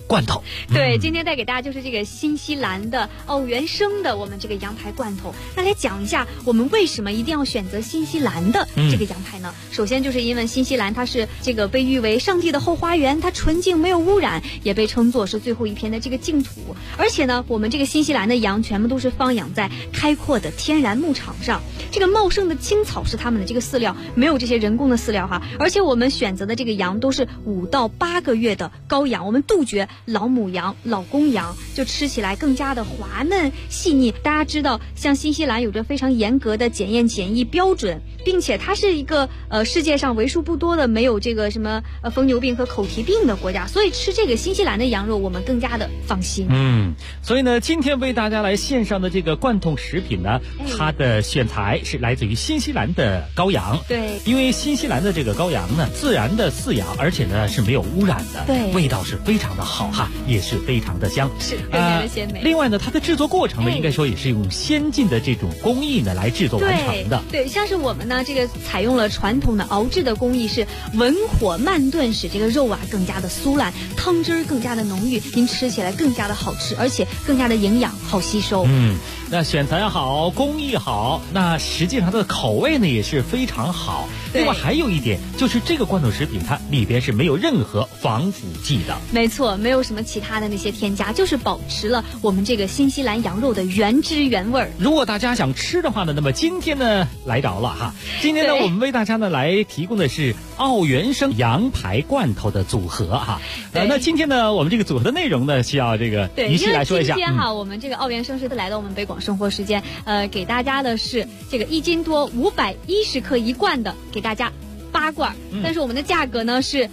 罐头。 对，今天带给大家就是这个新西兰的澳元生的我们这个羊排罐头。那来讲一下我们为什么一定要选择新西兰的这个羊排呢？首先就是因为新西兰它是这个被誉为上帝的后花园，它纯净没有污染，也被称作是最后一片的这个净土。而且呢，我们这个新西兰的羊全部都是放养在开阔的天然牧场上，这个茂盛的青草是他们的这个饲料，没有这些人工的饲料哈。而且我们选择的这个羊都是5到8个月的羔羊，我们杜绝老母羊、老公羊，就吃起来更加的滑嫩细腻。大家知道，像新西兰有着非常严格的检验检疫标准，并且它是一个世界上为数不多的没有这个什么疯牛病和口蹄病的国家，所以吃这个新西兰的羊肉我们更加的放心。 所以呢，今天为大家来献上的这个罐头食品呢，它的选材是来自于新西兰的羔羊。 对， 因为新西兰的这个羔羊呢，自然的饲养，而且呢是没有污染的， 对， 味道是非常的好哈，也是非常的香， 是更加的鲜美。 另外呢，它的制作过程呢，应该说也是用先进的这种工艺呢来制作完成的。 对，像是我们呢，这个采用了传统的熬制的工艺，是文火慢炖，使这个肉啊更加的酥烂，汤汁儿更加的浓郁，您吃起来更加的好吃，而且更加的营养，好吸收。 那选材好，工艺好，那实际上它的口味呢也是非常好。另外还有一点就是这个罐头食品它里边是没有任何防腐剂的。 没错，没有什么其他的那些添加，就是保持了我们这个新西兰羊肉的原汁原味儿。 如果大家想吃的话呢，那么今天呢来着了哈。今天呢我们为大家呢来提供的是澳元生羊排罐头的组合哈。那今天呢我们这个组合的内容呢需要这个一起来说一下。 今天哈，我们这个澳元生是来到我们北广生活时间，给大家的是这个1斤多510克1罐的，给大家8罐，但是我们的价格呢是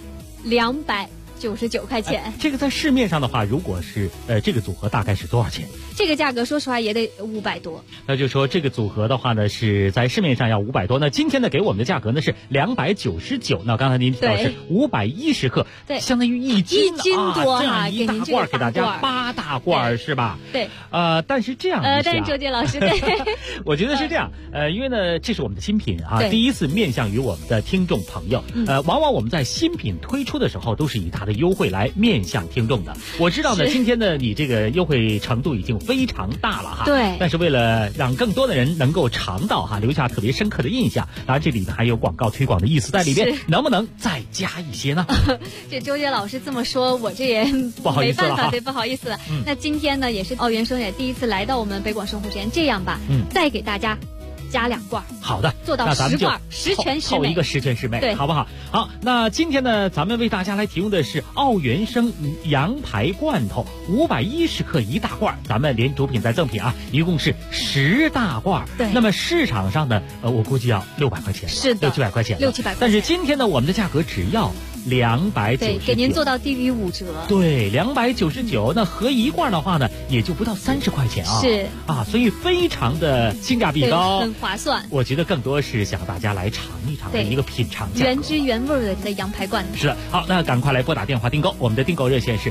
299块钱。 这个在市面上的话，如果是这个组合大概是多少钱？ 这个价格说实话也得500多。 那就说这个组合的话呢，是在市面上要500多。那今天呢给我们的价格呢是299。那刚才您提到是510克， 对， 相当于1斤多这样一大罐给大家8大罐是吧？ 对。 但是这样但是周杰老师对， 我觉得是这样。因为呢这是我们的新品啊，第一次面向于我们的听众朋友。往往我们在新品推出的时候都是以它的优惠来面向听众的。我知道呢，今天呢你这个优惠程度已经非常大了哈。 对。 但是为了让更多的人能够尝到哈，留下特别深刻的印象，当然这里呢还有广告推广的意思在里边，能不能再加一些呢？ 这周杰老师这么说，我这也不好意思了， 没办法，对，不好意思了。那今天呢也是澳元生也第一次来到我们北广生活时间，这样吧，再给大家加2罐。 好的， 做到10罐，十全十美， 凑一个十全十美， 对， 好不好？好，那今天呢，咱们为大家来提供的是澳元生羊排罐头510克1大罐，咱们连主品带赠品啊，一共是10大罐。 对， 那么市场上呢，我估计要600块钱， 是的 ，600-700块钱 ，600-700块钱。 但是今天呢，我们的价格只要299， 对，给您做到低于5折。 对，299，那合1罐的话呢，也就不到30块钱啊。 是啊，所以非常的性价比高， 很划算。 我觉得更多是想大家来尝一尝的一个品尝价格， 原汁原味的羊排罐头。 是的，好，那赶快来拨打电话订购，我们的订购热线是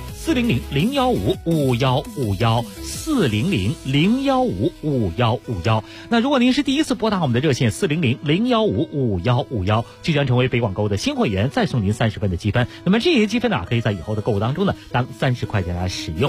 400-015-5151，400-015-5151。那如果您是第一次拨打我们的热线400-015-5151，即将成为北广购的新会员，再送您30分的积分。那么这些积分呢，可以在以后的购物当中呢，当30块钱来使用。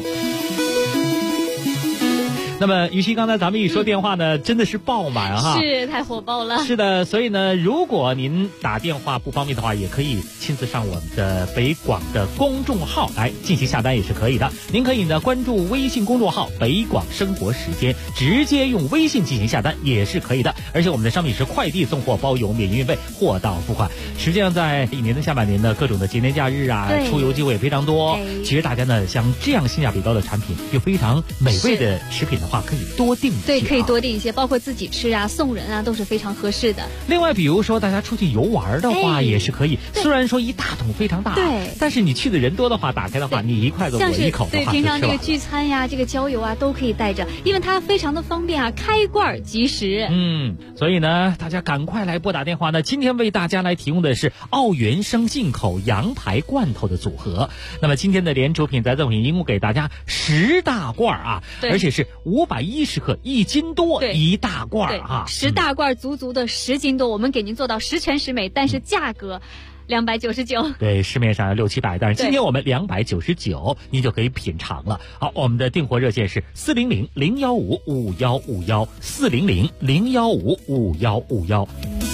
那么于西刚才咱们一说电话呢，真的是爆满哈， 是太火爆了。 是的，所以呢，如果您打电话不方便的话，也可以亲自上我们的北广的公众号来进行下单也是可以的。您可以呢关注微信公众号北广生活时间，直接用微信进行下单也是可以的。而且我们的商品是快递送货包邮，免运费，货到付款。实际上在一年的下半年呢，各种的节年假日啊，出游机会也非常多。其实大家呢像这样性价比高的产品，又非常美味的食品的话，可以多订一些。 对，可以多订一些，包括自己吃啊、送人啊，都是非常合适的。 另外，比如说大家出去游玩的话，也是可以。虽然说一大桶非常大， 对， 但是你去的人多的话，打开的话，你一筷子我一口的话， 对，平常这个聚餐呀、这个郊游啊，都可以带着，因为它非常的方便啊，开罐即食。 所以呢，大家赶快来拨打电话呢。今天为大家来提供的是澳元生进口羊排罐头的组合。那么今天的连主品带赠品一共给大家10大罐啊，而且是 510克，1斤多一大罐啊 ，10大罐足足的10斤多，我们给您做到十全十美，但是价格299。 对，市面上600-700，但是今天我们299，您就可以品尝了。好，我们的订货热线是400-015-5151，400-015-5151。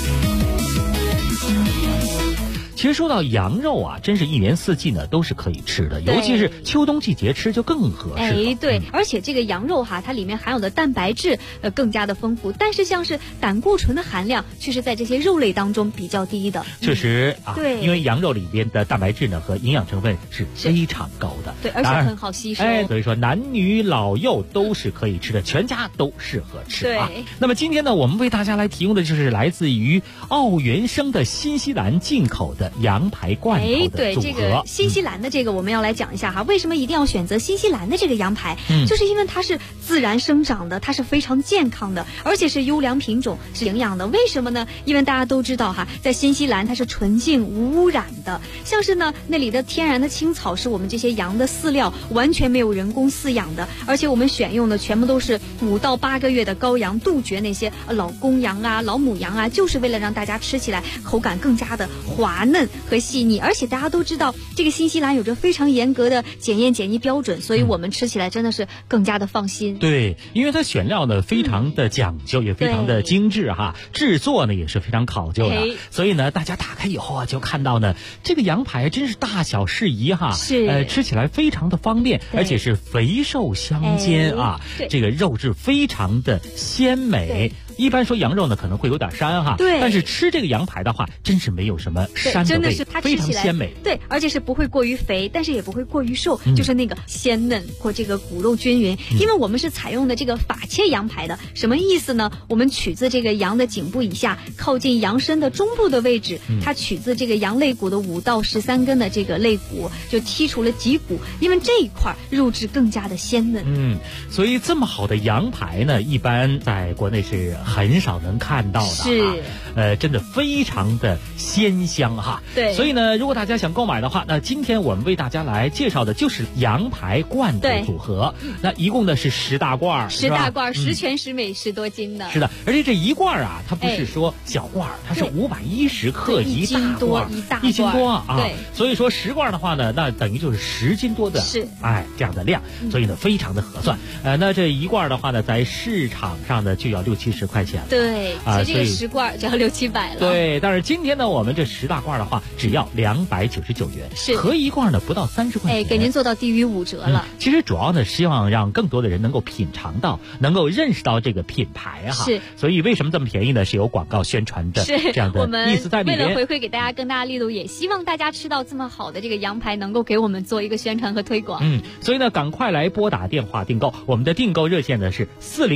其实说到羊肉啊，真是一年四季呢都是可以吃的，尤其是秋冬季节吃就更合适。 对，而且这个羊肉哈，它里面含有的蛋白质更加的丰富，但是像是胆固醇的含量却是在这些肉类当中比较低的。 确实对， 因为羊肉里边的蛋白质呢和营养成分是非常高的， 对，而且很好吸收。 所以说男女老幼都是可以吃的，全家都适合吃啊。那么今天呢，我们为大家来提供的就是来自于奥原生的新西兰进口的羊排罐头的组合。 对，这个新西兰的这个我们要来讲一下哈，为什么一定要选择新西兰的这个羊排？就是因为它是自然生长的，它是非常健康的，而且是优良品种，是营养的。为什么呢？因为大家都知道哈，在新西兰它是纯净无污染的，像是呢那里的天然的青草是我们这些羊的饲料，完全没有人工饲养的，而且我们选用的全部都是5到8个月的羔羊，杜绝那些老公羊啊、老母羊啊，就是为了让大家吃起来口感更加的滑嫩和细腻。而且大家都知道，这个新西兰有着非常严格的检验检疫标准，所以我们吃起来真的是更加的放心。 对，因为它选料呢非常的讲究，也非常的精致哈，制作呢也是非常考究的，所以呢大家打开以后啊，就看到呢这个羊排真是大小适宜哈， 是吃起来非常的方便，而且是肥瘦相间啊，这个肉质非常的鲜美。一般说羊肉呢可能会有点膻哈， 对， 但是吃这个羊排的话，真是没有什么膻的味， 真的是它非常鲜美。 对，而且是不会过于肥，但是也不会过于瘦，就是那个鲜嫩或这个骨肉均匀。因为我们是采用的这个法切羊排的，什么意思呢？我们取自这个羊的颈部以下，靠近羊身的中部的位置，它取自这个羊肋骨的5到13根的这个肋骨，就剔除了脊骨，因为这一块肉质更加的鲜嫩。 所以这么好的羊排呢，一般在国内是很少能看到的， 是， 真的非常的鲜香哈。 对， 所以呢，如果大家想购买的话，那今天我们为大家来介绍的就是羊排罐头组合。那一共呢是10大罐 ，10大罐，10全10美，10多斤的。 是的，而且这一罐啊，它不是说小罐，它是510克一大罐，1斤多啊。 对， 所以说10罐的话呢，那等于就是10斤多的， 是， 这样的量，所以呢非常的合算。那这一罐的话呢，在市场上呢就要60-70块钱了。 对，其实这个10罐就要600-700了。 对，但是今天呢，我们这10大罐的话，只要299元， 是合一罐呢不到30块钱， 给您做到低于5折了。 其实主要呢，希望让更多的人能够品尝到，能够认识到这个品牌哈。 是， 所以为什么这么便宜呢？是有广告宣传的这样的意思在里面。 为了回馈给大家更大的力度，也希望大家吃到这么好的这个羊排，能够给我们做一个宣传和推广。 所以呢，赶快来拨打电话订购，我们的订购热线呢是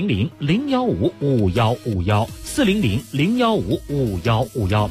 400-015-5151，400-015-5151。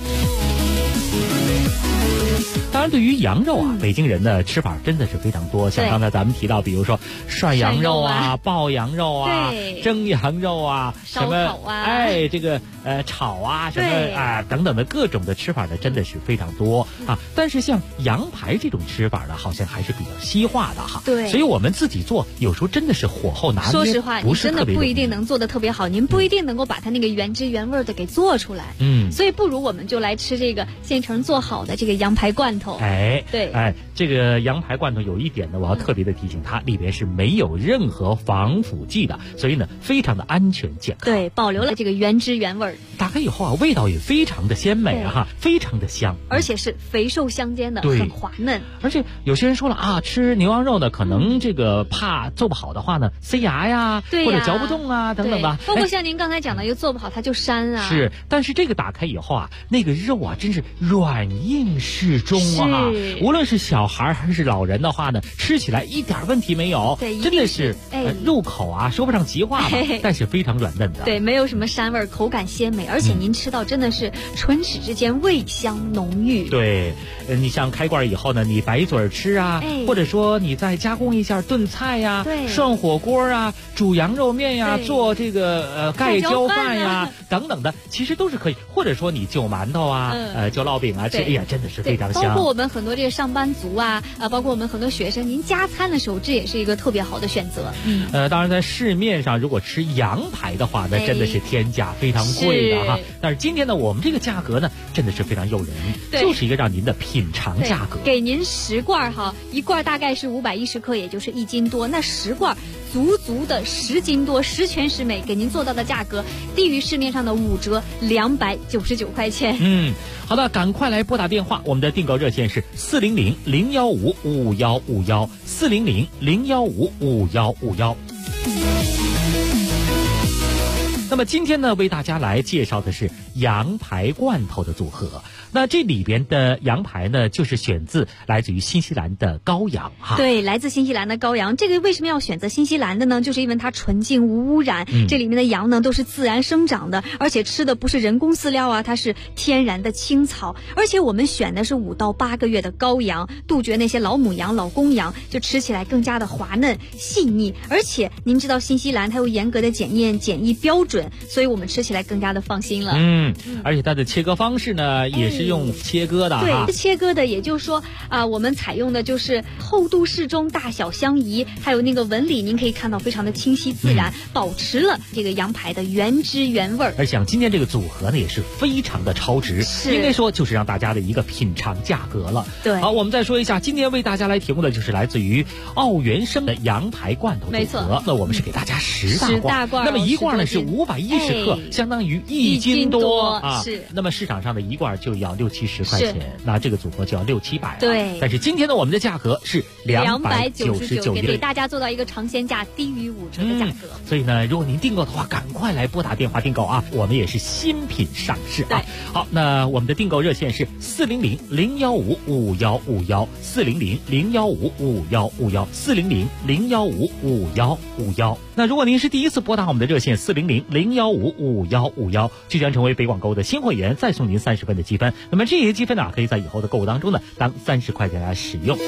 当然，对于羊肉啊，北京人的吃法真的是非常多。像刚才咱们提到，比如说涮羊肉啊、爆羊肉啊、蒸羊肉啊、 烧烤啊， 这个炒啊，什么等等的各种的吃法呢，真的是非常多啊。但是像羊排这种吃法呢，好像还是比较西化的哈。 对， 所以我们自己做，有时候真的是火候拿捏。 说实话，你真的不一定能做得特别好，您不一定能够把它那个原汁原味的给做出来。所以不如我们就来吃这个现成做好的这个羊排罐头。 这个羊排罐头有一点呢，我要特别的提醒，它里边是没有任何防腐剂的，所以呢，非常的安全健康。 对，保留了这个原汁原味。 打开以后啊，味道也非常的鲜美哈，非常的香， 而且是肥瘦相间的，很滑嫩。 而且有些人说了啊，吃牛羊肉呢，可能这个怕做不好的话呢，塞牙呀，或者嚼不动啊，等等吧。 包括像您刚才讲的，又做不好它就膻啊。 是，但是这个打开以后啊，那个肉啊，真是软硬适中啊。无论是小孩还是老人的话呢，吃起来一点问题没有，真的是入口啊说不上极化吧，但是非常软嫩的。 对，没有什么膻味，口感鲜美，而且您吃到真的是唇齿之间味香浓郁。 对，你像开罐以后呢，你白嘴吃啊，或者说你再加工一下炖菜呀、涮火锅啊、煮羊肉面呀、做这个盖浇饭呀等等的，其实都是可以。或者说你就馒头啊、就烙饼啊，这哎呀真的是非常香。 包括我们很多这个上班族啊，包括我们很多学生，您加餐的时候，这也是一个特别好的选择。 当然在市面上如果吃羊排的话，那真的是天价，非常贵的哈。但是今天呢，我们这个价格呢，真的是非常诱人，就是一个让您的品尝价格。 给您10罐哈，一罐大概是510克，也就是1斤多，那10罐足足的10斤多，10全10美，给您做到的价格低于市面上的5折，299块钱。 好的，赶快来拨打电话，我们的订购热线是400-015-5151，400-015-5151。那么今天呢，为大家来介绍的是羊排罐头的组合。那这里边的羊排呢，就是选自来自于新西兰的羔羊哈。 对，来自新西兰的羔羊。这个为什么要选择新西兰的呢？就是因为它纯净无污染，这里面的羊呢都是自然生长的，而且吃的不是人工饲料啊，它是天然的青草。而且我们选的是5到8个月的羔羊，杜绝那些老母羊、老公羊，就吃起来更加的滑嫩细腻。而且您知道新西兰它有严格的检验检疫标准，所以我们吃起来更加的放心了。 而且它的切割方式呢，也是用切割的对，切割的，也就是说我们采用的就是厚度适中，大小相宜，还有那个纹理，您可以看到非常的清晰自然，保持了这个羊排的原汁原味。 而像今天这个组合呢，也是非常的超值，应该说就是让大家的一个品尝价格了。 对， 好，我们再说一下，今天为大家来提供的就是来自于奥原生的羊排罐头组合。 没错， 那我们是给大家10大罐， 那么一罐呢是510克，相当于1斤多啊。 是， 那么市场上的一罐就要60-70块钱，那这个组合就要600-700了。 对， 但是今天呢，我们的价格是299元， 给大家做到一个尝鲜价，低于5折的价格。 所以呢，如果您订购的话，赶快来拨打电话订购啊！我们也是新品上市啊。好，那我们的订购热线是400-015-5151，400-015-5151，400-015-5151。那如果您是第一次拨打我们的热线400-015-5151，就将成为北广购的新会员，再送您30分的积分。那么这些积分呢，可以在以后的购物当中呢，当30块钱来使用。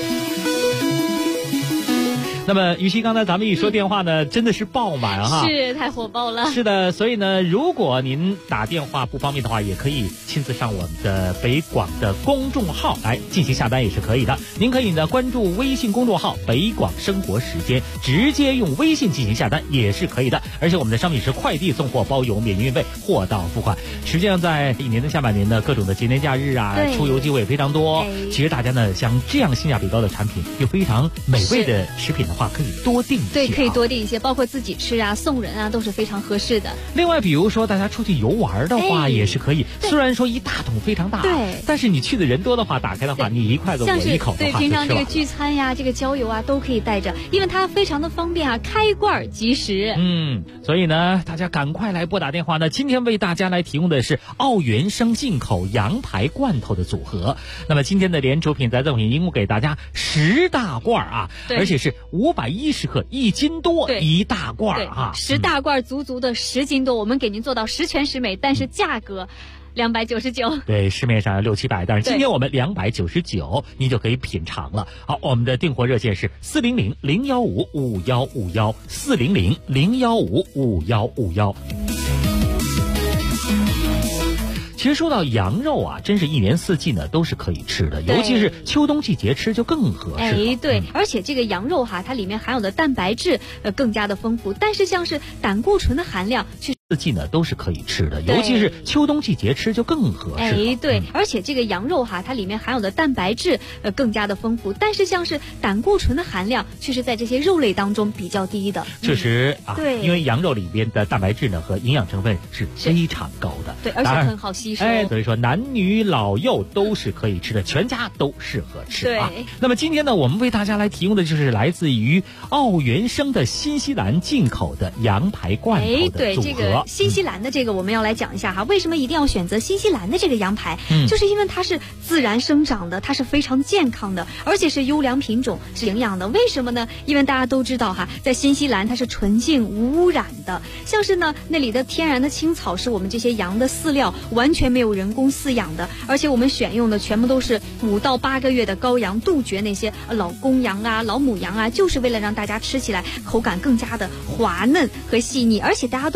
那么与其刚才咱们一说电话呢，真的是爆满哈， 是太火爆了。 是的，所以呢，如果您打电话不方便的话，也可以亲自上我们的北广的公众号来进行下单也是可以的。您可以呢关注微信公众号北广生活时间，直接用微信进行下单也是可以的。而且我们的商品是快递送货包邮免运费，货到付款。实际上在一年的下半年呢，各种的节年假日啊，出游机会也非常多。其实大家呢像这样性价比高的产品，又非常美味的食品的话，可以多订一些。 对，可以多订一些，包括自己吃啊、送人啊，都是非常合适的。 另外，比如说大家出去游玩的话，也是可以。虽然说一大桶非常大，但是你去的人多的话，打开的话，你一筷子我一口的话， 对，平常这个聚餐呀、这个郊游啊，都可以带着，因为它非常的方便啊，开罐即食。 所以呢，大家赶快来拨打电话呢。今天为大家来提供的是奥原生进口羊排罐头的组合。那么今天的联出品在赠品一共给大家10大罐啊，而且是510克1斤多一大罐啊 ，10大罐足足的10斤多，我们给您做到10全10美，但是价格299。 对，市面上600-700，但是今天我们299，您就可以品尝了。好，我们的订货热线是400-015-5151，400-015-5151。其实说到羊肉啊，真是一年四季呢都是可以吃的，尤其是秋冬季节吃就更合适。 对，而且这个羊肉哈，它里面含有的蛋白质更加的丰富，但是像是胆固醇的含量却四季呢都是可以吃的，尤其是秋冬季节吃就更合适。 对，而且这个羊肉哈，它里面含有的蛋白质更加的丰富，但是像是胆固醇的含量却是在这些肉类当中比较低的。 确实啊， 对， 因为羊肉里边的蛋白质呢和营养成分是非常高的， 对，而且很好吸收。 所以说男女老幼都是可以吃的，全家都适合吃啊。那么今天呢，我们为大家来提供的就是来自于奥原生的新西兰进口的羊排罐头的组合。 这个新西兰的这个我们要来讲一下哈，为什么一定要选择新西兰的这个羊排？就是因为它是自然生长的，它是非常健康的，而且是优良品种，是营养的。为什么呢？因为大家都知道哈，在新西兰它是纯净无污染的，像是呢那里的天然的青草是我们这些羊的饲料，完全没有人工饲养的，而且我们选用的全部都是5到8个月的羔羊，杜绝那些老公羊啊、老母羊啊，就是为了让大家吃起来口感更加的滑嫩和细腻。而且大家都知道，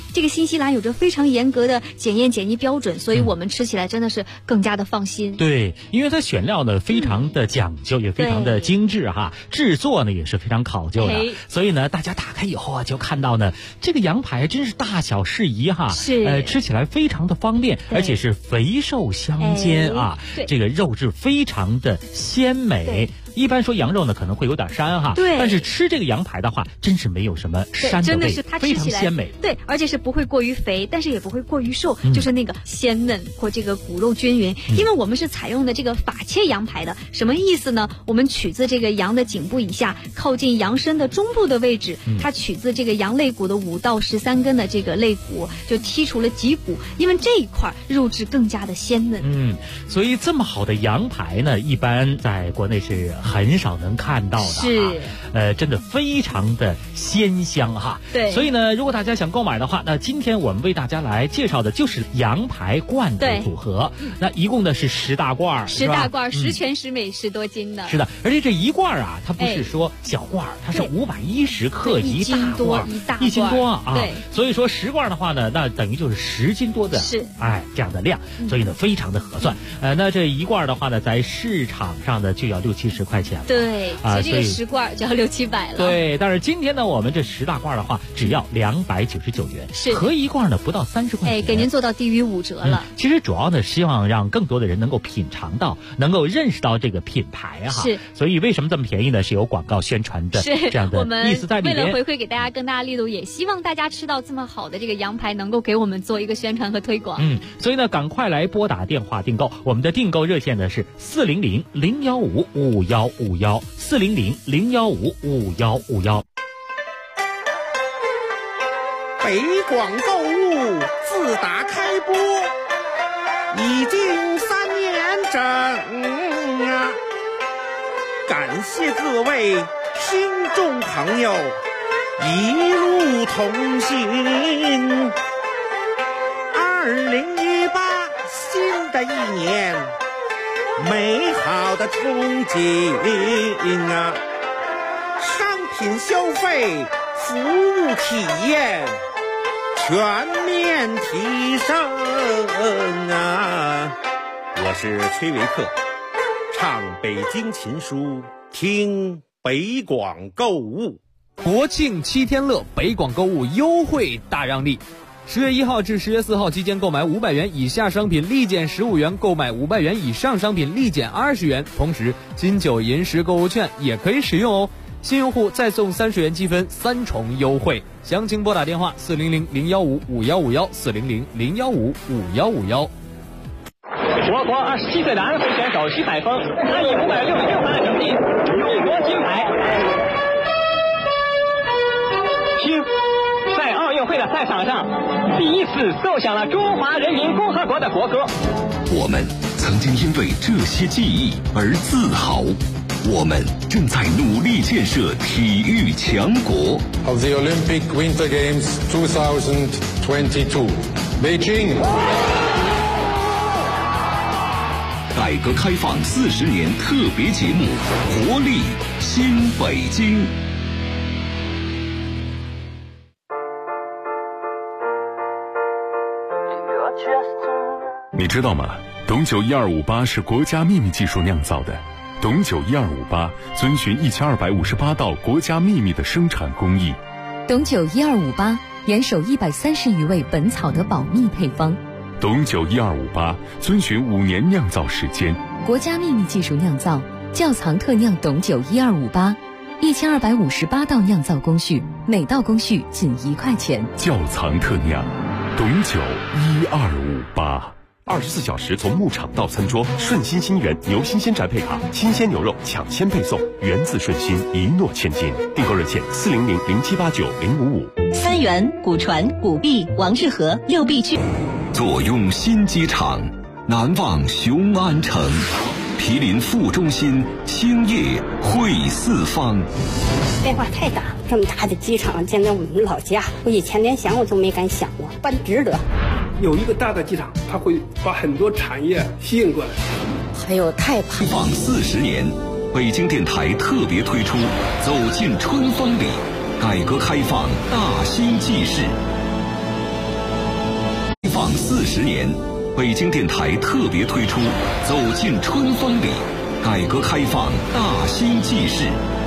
这个新西兰有着非常严格的检验检疫标准，所以我们吃起来真的是更加的放心。 对，因为它选料呢非常的讲究，也非常的精致哈，制作呢也是非常考究的，所以呢大家打开以后啊，就看到呢这个羊排真是大小适宜哈， 是吃起来非常的方便，而且是肥瘦相间啊，这个肉质非常的鲜美。一般说羊肉呢可能会有点膻哈， 对， 但是吃这个羊排的话，真是没有什么膻的味， 真的是它吃起来非常鲜美。 对，而且是不会过于肥，但是也不会过于瘦，就是那个鲜嫩或这个骨肉均匀。因为我们是采用的这个法切羊排的，什么意思呢？我们取自这个羊的颈部以下，靠近羊身的中部的位置，它取自这个羊肋骨的5到13根的这个肋骨，就剔除了脊骨，因为这一块肉质更加的鲜嫩。 所以这么好的羊排呢，一般在国内是很少能看到的， 是， 真的非常的鲜香哈。 对， 所以呢，如果大家想购买的话，那今天我们为大家来介绍的就是羊排罐头组合。那一共呢是10大罐 ，10大罐，10全10美10多斤的。 是的，而且这一罐啊，它不是说小罐，它是510克一大罐，1斤多啊。 对， 所以说10罐的话呢，那等于就是10斤多的， 是， 这样的量，所以呢非常的合算。那这一罐的话呢，在市场上呢就要60-70块钱了。 对，其实这个10罐就要600-700了。 对，但是今天呢，我们这10大罐的话，只要299元， 是合一罐呢不到30块钱， 给您做到低于5折了。 其实主要呢，希望让更多的人能够品尝到，能够认识到这个品牌哈。 是， 所以为什么这么便宜呢？是有广告宣传的这样的意思在里面。 为了回馈给大家更大的力度，也希望大家吃到这么好的这个羊排，能够给我们做一个宣传和推广。 所以呢，赶快来拨打电话订购，我们的订购热线呢是400-015-5151，400-015-5151。 北广购物自打开播已经3年整啊，感谢各位听众朋友一路同行。2018新的一年，美好的憧憬啊，商品消费服务体验全面提升啊！我是崔维克，唱北京琴书，听北广购物。 国庆7天乐，北广购物优惠大让利。10月1号至10月4号期间购买500元以下商品立减15元，购买500元以上商品立减20元。同时，金9银10购物券也可以使用哦。新用户再送30元积分，3重优惠。详情拨打电话400-015-5151，400-015-5151。 我国27岁的安徽选手徐采峰，他以566分的成绩荣获金牌。徐在奥运会的赛场上第一次奏响了中华人民共和国的国歌。 我们曾经因为这些记忆而自豪，我们正在努力建设体育强国。 Of the Olympic Winter Games 2022, Beijing. 改革开放40年特别节目，活力新北京。你知道吗？董酒1258是国家秘密技术酿造的。董酒1258遵循1258道国家秘密的生产工艺。 董酒1258严守130余位本草的保密配方。 董酒1258遵循5年酿造时间， 国家秘密技术酿造，窖藏特酿董酒1258，1258道酿造工序，每道工序仅1块钱。 窖藏特酿，董酒1258。24小时从牧场到餐桌，顺心新源牛新鲜宅配卡，新鲜牛肉抢先配送，源自顺心，一诺千金。订购热线400-0789-055。 三元、古船、古币、王致和、六必居。 坐拥新机场，难忘雄安城，毗邻副中心，兴业汇四方。 变化太大，这么大的机场建在我们老家，我以前连想我都没敢想过，办值得。 有一个大的机场，它会把很多产业吸引过来。 还有太开放40年，北京电台特别推出《走进春风里》，改革开放大新纪事。 访40年，北京电台特别推出《走进春风里》，改革开放大新纪事。